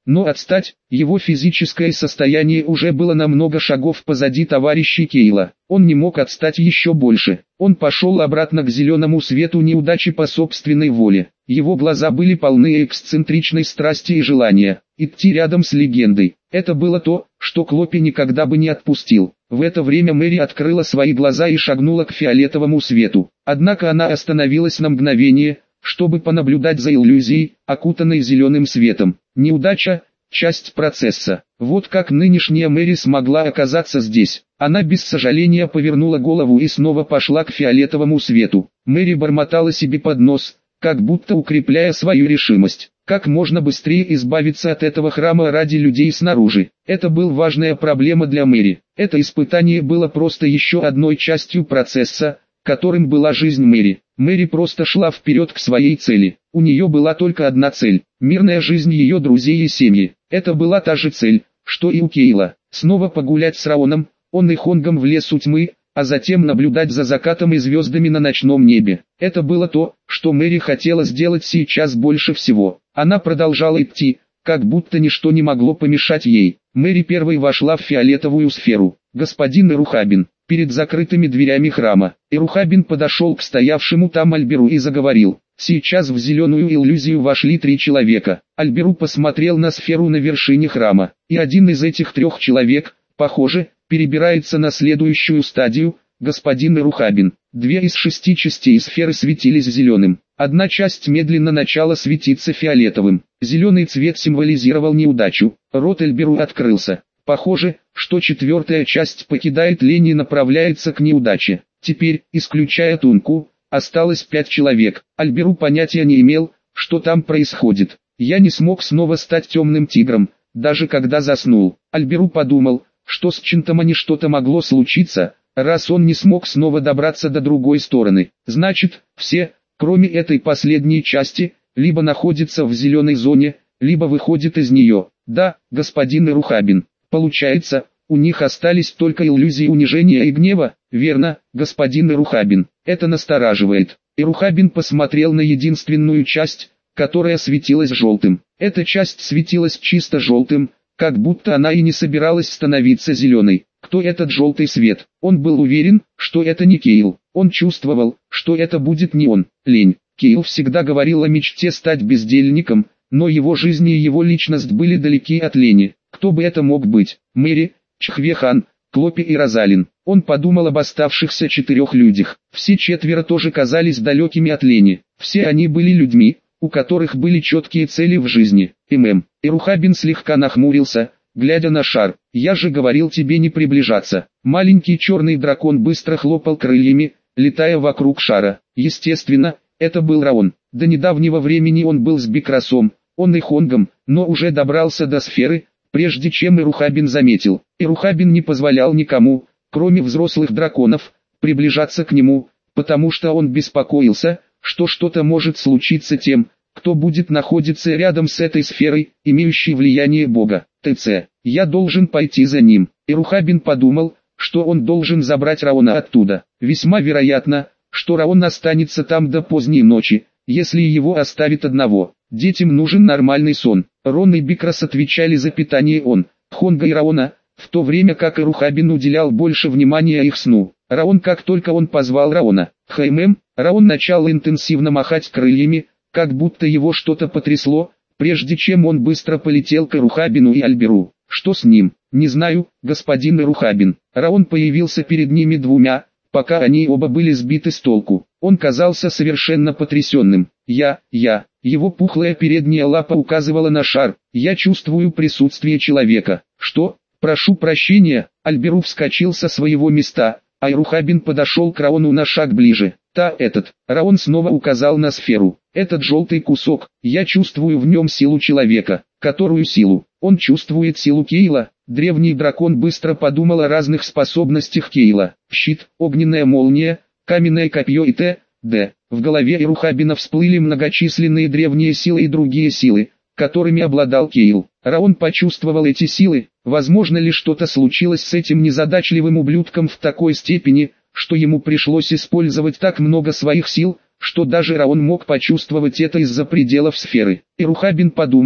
но отстать, его физическое состояние уже было на много шагов позади товарищей Кейла. Он не мог отстать еще больше. Он пошел обратно к зеленому свету неудачи по собственной воле. Его глаза были полны эксцентричной страсти и желания идти рядом с легендой. Это было то, что Клопи никогда бы не отпустил. В это время Мэри открыла свои глаза и шагнула к фиолетовому свету. Однако она остановилась на мгновение, чтобы понаблюдать за иллюзией, окутанной зеленым светом. Неудача – часть процесса. Вот как нынешняя Мэри смогла оказаться здесь. Она без сожаления повернула голову и снова пошла к фиолетовому свету. Мэри бормотала себе под нос, как будто укрепляя свою решимость. Как можно быстрее избавиться от этого храма ради людей снаружи. Это была важная проблема для Мэри. Это испытание было просто еще одной частью процесса, которым была жизнь Мэри. Мэри просто шла вперед к своей цели. У нее была только одна цель – мирная жизнь ее друзей и семьи. Это была та же цель, что и у Кейла. Снова погулять с Раоном, он и Хонгом в лесу тьмы, а затем наблюдать за закатом и звездами на ночном небе. Это было то, что Мэри хотела сделать сейчас больше всего. Она продолжала идти, как будто ничто не могло помешать ей. Мэри первой вошла в фиолетовую сферу. Господин Ирухабин, перед закрытыми дверями храма. Ирухабин подошел к стоявшему там Альберу и заговорил. Сейчас в зеленую иллюзию вошли три человека. Альберу посмотрел на сферу на вершине храма. И один из этих трех человек, похоже, перебирается на следующую стадию. Господин Ирухабин. Две из шести частей сферы светились зеленым. Одна часть медленно начала светиться фиолетовым. Зеленый цвет символизировал неудачу. Рот Альберу открылся. Похоже, что четвертая часть покидает лень и направляется к неудаче. Теперь, исключая Тунку, осталось пять человек. Альберу понятия не имел, что там происходит. Я не смог снова стать темным тигром, даже когда заснул. Альберу подумал, что с Чинтамани что-то могло случиться, раз он не смог снова добраться до другой стороны. Значит, все, кроме этой последней части, либо находятся в зеленой зоне, либо выходят из нее. Да, господин Ирухабин. Получается, у них остались только иллюзии унижения и гнева, верно, господин Ирухабин. Это настораживает. Ирухабин посмотрел на единственную часть, которая светилась желтым. Эта часть светилась чисто желтым, как будто она и не собиралась становиться зеленой. Кто этот желтый свет? Он был уверен, что это не Кейл. Он чувствовал, что это будет не он. Лень. Кейл всегда говорил о мечте стать бездельником, но его жизнь и его личность были далеки от лени. Кто бы это мог быть? Мэри, Чхвехан, Клопи и Розалин. Он подумал об оставшихся четырех людях. Все четверо тоже казались далекими от лени. Все они были людьми, у которых были четкие цели в жизни. ММ. Ирухабин слегка нахмурился, глядя на шар. «Я же говорил тебе не приближаться». Маленький черный дракон быстро хлопал крыльями, летая вокруг шара. Естественно, это был Раон. До недавнего времени он был с Бикрасом, он и Хонгом, но уже добрался до сферы, прежде чем Ирухабин заметил. Ирухабин не позволял никому, кроме взрослых драконов, приближаться к нему, потому что он беспокоился, что что-то может случиться тем, кто будет находиться рядом с этой сферой, имеющей влияние Бога. ТЦ. Я должен пойти за ним. Ирухабин подумал, что он должен забрать Раона оттуда. Весьма вероятно, что Раон останется там до поздней ночи, если его оставят одного. Детям нужен нормальный сон. Рон и Бикрас отвечали за питание он, Хонга и Раона, в то время как Ирухабин уделял больше внимания их сну. Раон, как только он позвал Раона, «Хаймэм», Раон начал интенсивно махать крыльями, как будто его что-то потрясло, прежде чем он быстро полетел к Ирухабину и Альберу. «Что с ним?» «Не знаю, господин Ирухабин». Раон появился перед ними двумя, пока они оба были сбиты с толку. Он казался совершенно потрясенным. «Я, я». Его пухлая передняя лапа указывала на шар. «Я чувствую присутствие человека». «Что? Прошу прощения». Альберу вскочил со своего места, а Ирухабин подошел к Раону на шаг ближе. «Та этот». Раон снова указал на сферу. «Этот желтый кусок, я чувствую в нем силу человека». «Которую силу?» «Он чувствует силу Кейла». Древний дракон быстро подумал о разных способностях Кейла. Щит, огненная молния, каменное копье и т.д. В голове Ирухабина всплыли многочисленные древние силы и другие силы, которыми обладал Кейл. Раон почувствовал эти силы. Возможно ли что-то случилось с этим незадачливым ублюдком в такой степени, что ему пришлось использовать так много своих сил, что даже Раон мог почувствовать это из-за пределов сферы. Ирухабин подумал,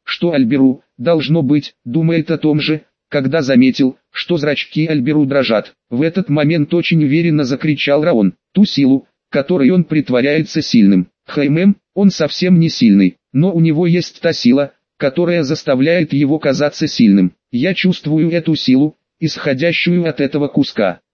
что Альберу, должно быть, думает о том же, когда заметил, что зрачки Альберу дрожат. В этот момент очень уверенно закричал Раон. Ту силу, которой он притворяется сильным. Хаймем, он совсем не сильный, но у него есть та сила, которая заставляет его казаться сильным. Я чувствую эту силу, исходящую от этого куска.